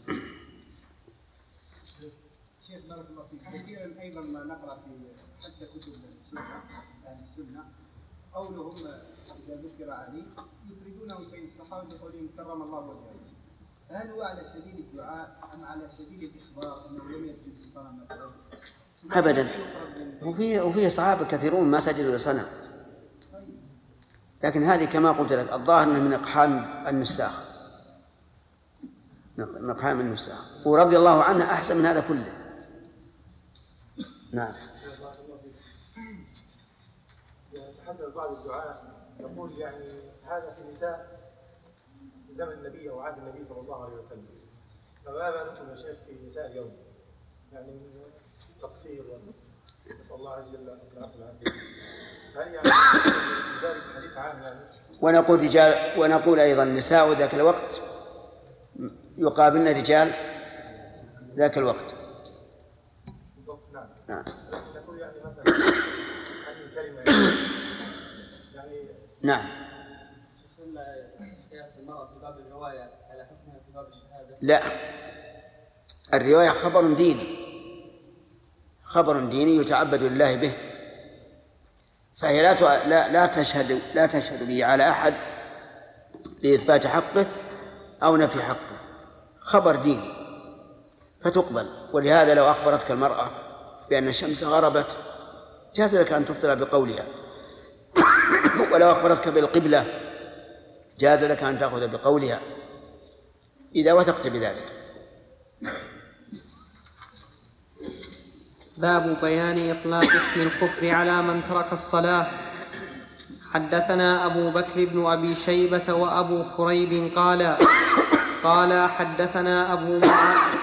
شيخ بارك الله فيك، كثيرا أيضا ما نقرأ في حتى كتب السنة أهل السنة قولهم إذا ذكر علي يفردونهم بين الصحابة بقولهم كرم الله وجهه. هل هو على سبيل الدعاء أم على سبيل الإخبار أنه لم يسجد للصنم مثلا؟ أبدا. وفي وفي صحابة كثيرون ما سجدوا لصنم، لكن هذه كما قلت لك الظاهر أنه من أقحام النساخ، من أقحام النساخ، ورضي الله عنه أحسن من هذا كله. نعم. يتحدث بعض الدعاء يقول يعني هذا في النساء زمن النبي أو عهد النبي صلى الله عليه وسلم، فما بالكم يا شيخ في نساء اليوم؟ يعني تقصير، نسأل الله عز وجل العفو والعافية. هل يعني ذلك حديث عام يعني؟ ونقول رجال، ونقول أيضا نساء ذاك الوقت يقابلن رجال ذاك الوقت. نعم. نعم. نقول يعني مثلا هذه الكلمة يعني نعم. قياس المرأة في باب الرواية على حكمها في باب الشهادة؟ لا، الرواية خبر ديني، خبر ديني يتعبد لله به، فهي لا لا لا تشهد لا تشهد به على أحد لإثبات حقه أو نفي حقه، خبر ديني فتقبل. ولهذا لو أخبرتك المرأة بأن الشمس غربت جاز لك أن تبطل بقولها، ولو أخبرتك بالقبلة جاز لك أن تأخذ بقولها إذا وثقت بذلك. باب بيان إطلاق اسم الكفر على من ترك الصلاة. حدثنا أبو بكر بن أبي شيبة وأبو كريب قال قال حدثنا أبو معاوية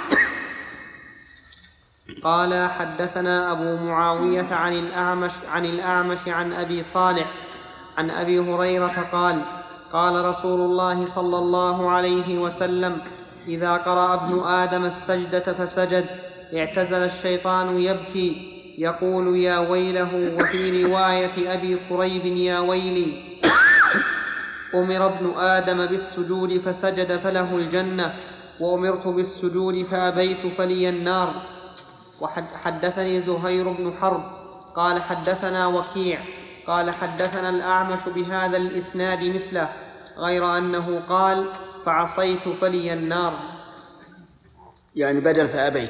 قال حدثنا أبو معاوية عن الأعمش عن الأعمش عن أبي صالح عن أبي هريرة قال قال رسول الله صلى الله عليه وسلم: إذا قرأ ابن آدم السجدة فسجد اعتزل الشيطان يبكي يقول يا ويله. وفي رواية أبي كريب يا ويلي. أمر ابن آدم بالسجود فسجد فله الجنة، وأمرت بالسجود فأبيت فلي النار. وحدثني زهير بن حرب قال حدثنا وكيع قال حدثنا الأعمش بهذا الإسناد مثله، غير أنه قال فعصيت فلي النار، يعني بدل فأبيت.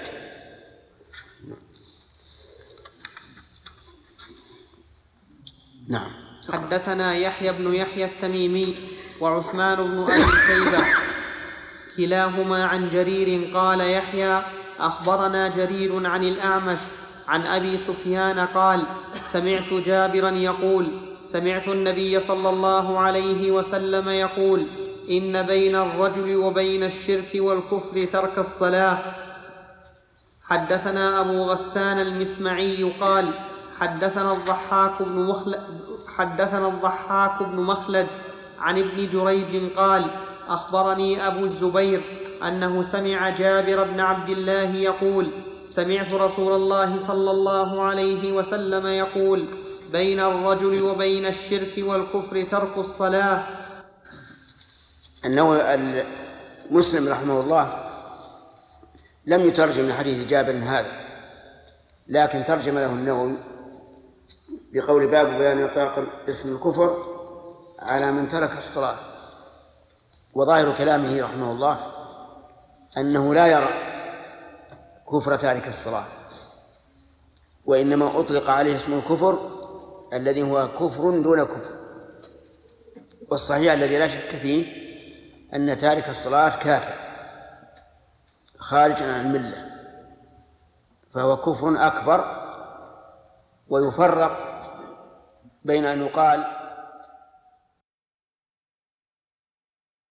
نعم. حدثنا يحيى بن يحيى التميمي وعثمان بن أبي شيبة كلاهما عن جرير قال يحيى أخبرنا جرير عن الأعمش عن أبي سفيان قال سمعت جابرا يقول سمعت النبي صلى الله عليه وسلم يقول إن بين الرجل وبين الشرك والكفر ترك الصلاة. حدثنا أبو غسان المسمعي قال حدثنا الضحاك بن مخلد حدثنا الضحاك بن مخلد عن ابن جريج قال أخبرني أبو الزبير أنه سمع جابر بن عبد الله يقول سمعت رسول الله صلى الله عليه وسلم يقول بين الرجل وبين الشرك والكفر ترك الصلاة. أنه مسلم رحمه الله لم يترجم لحديث جابر هذا، لكن ترجم له النووي بقول باب بيان إطلاق اسم الكفر على من ترك الصلاة. وظاهر كلامه رحمه الله أنه لا يرى كفر تارك الصلاة، وإنما أطلق عليه اسم الكفر الذي هو كفر دون كفر. والصحيح الذي لا شك فيه أن تارك الصلاة كافر خارج عن الملة، فهو كفر أكبر. ويفرق بين أن يقال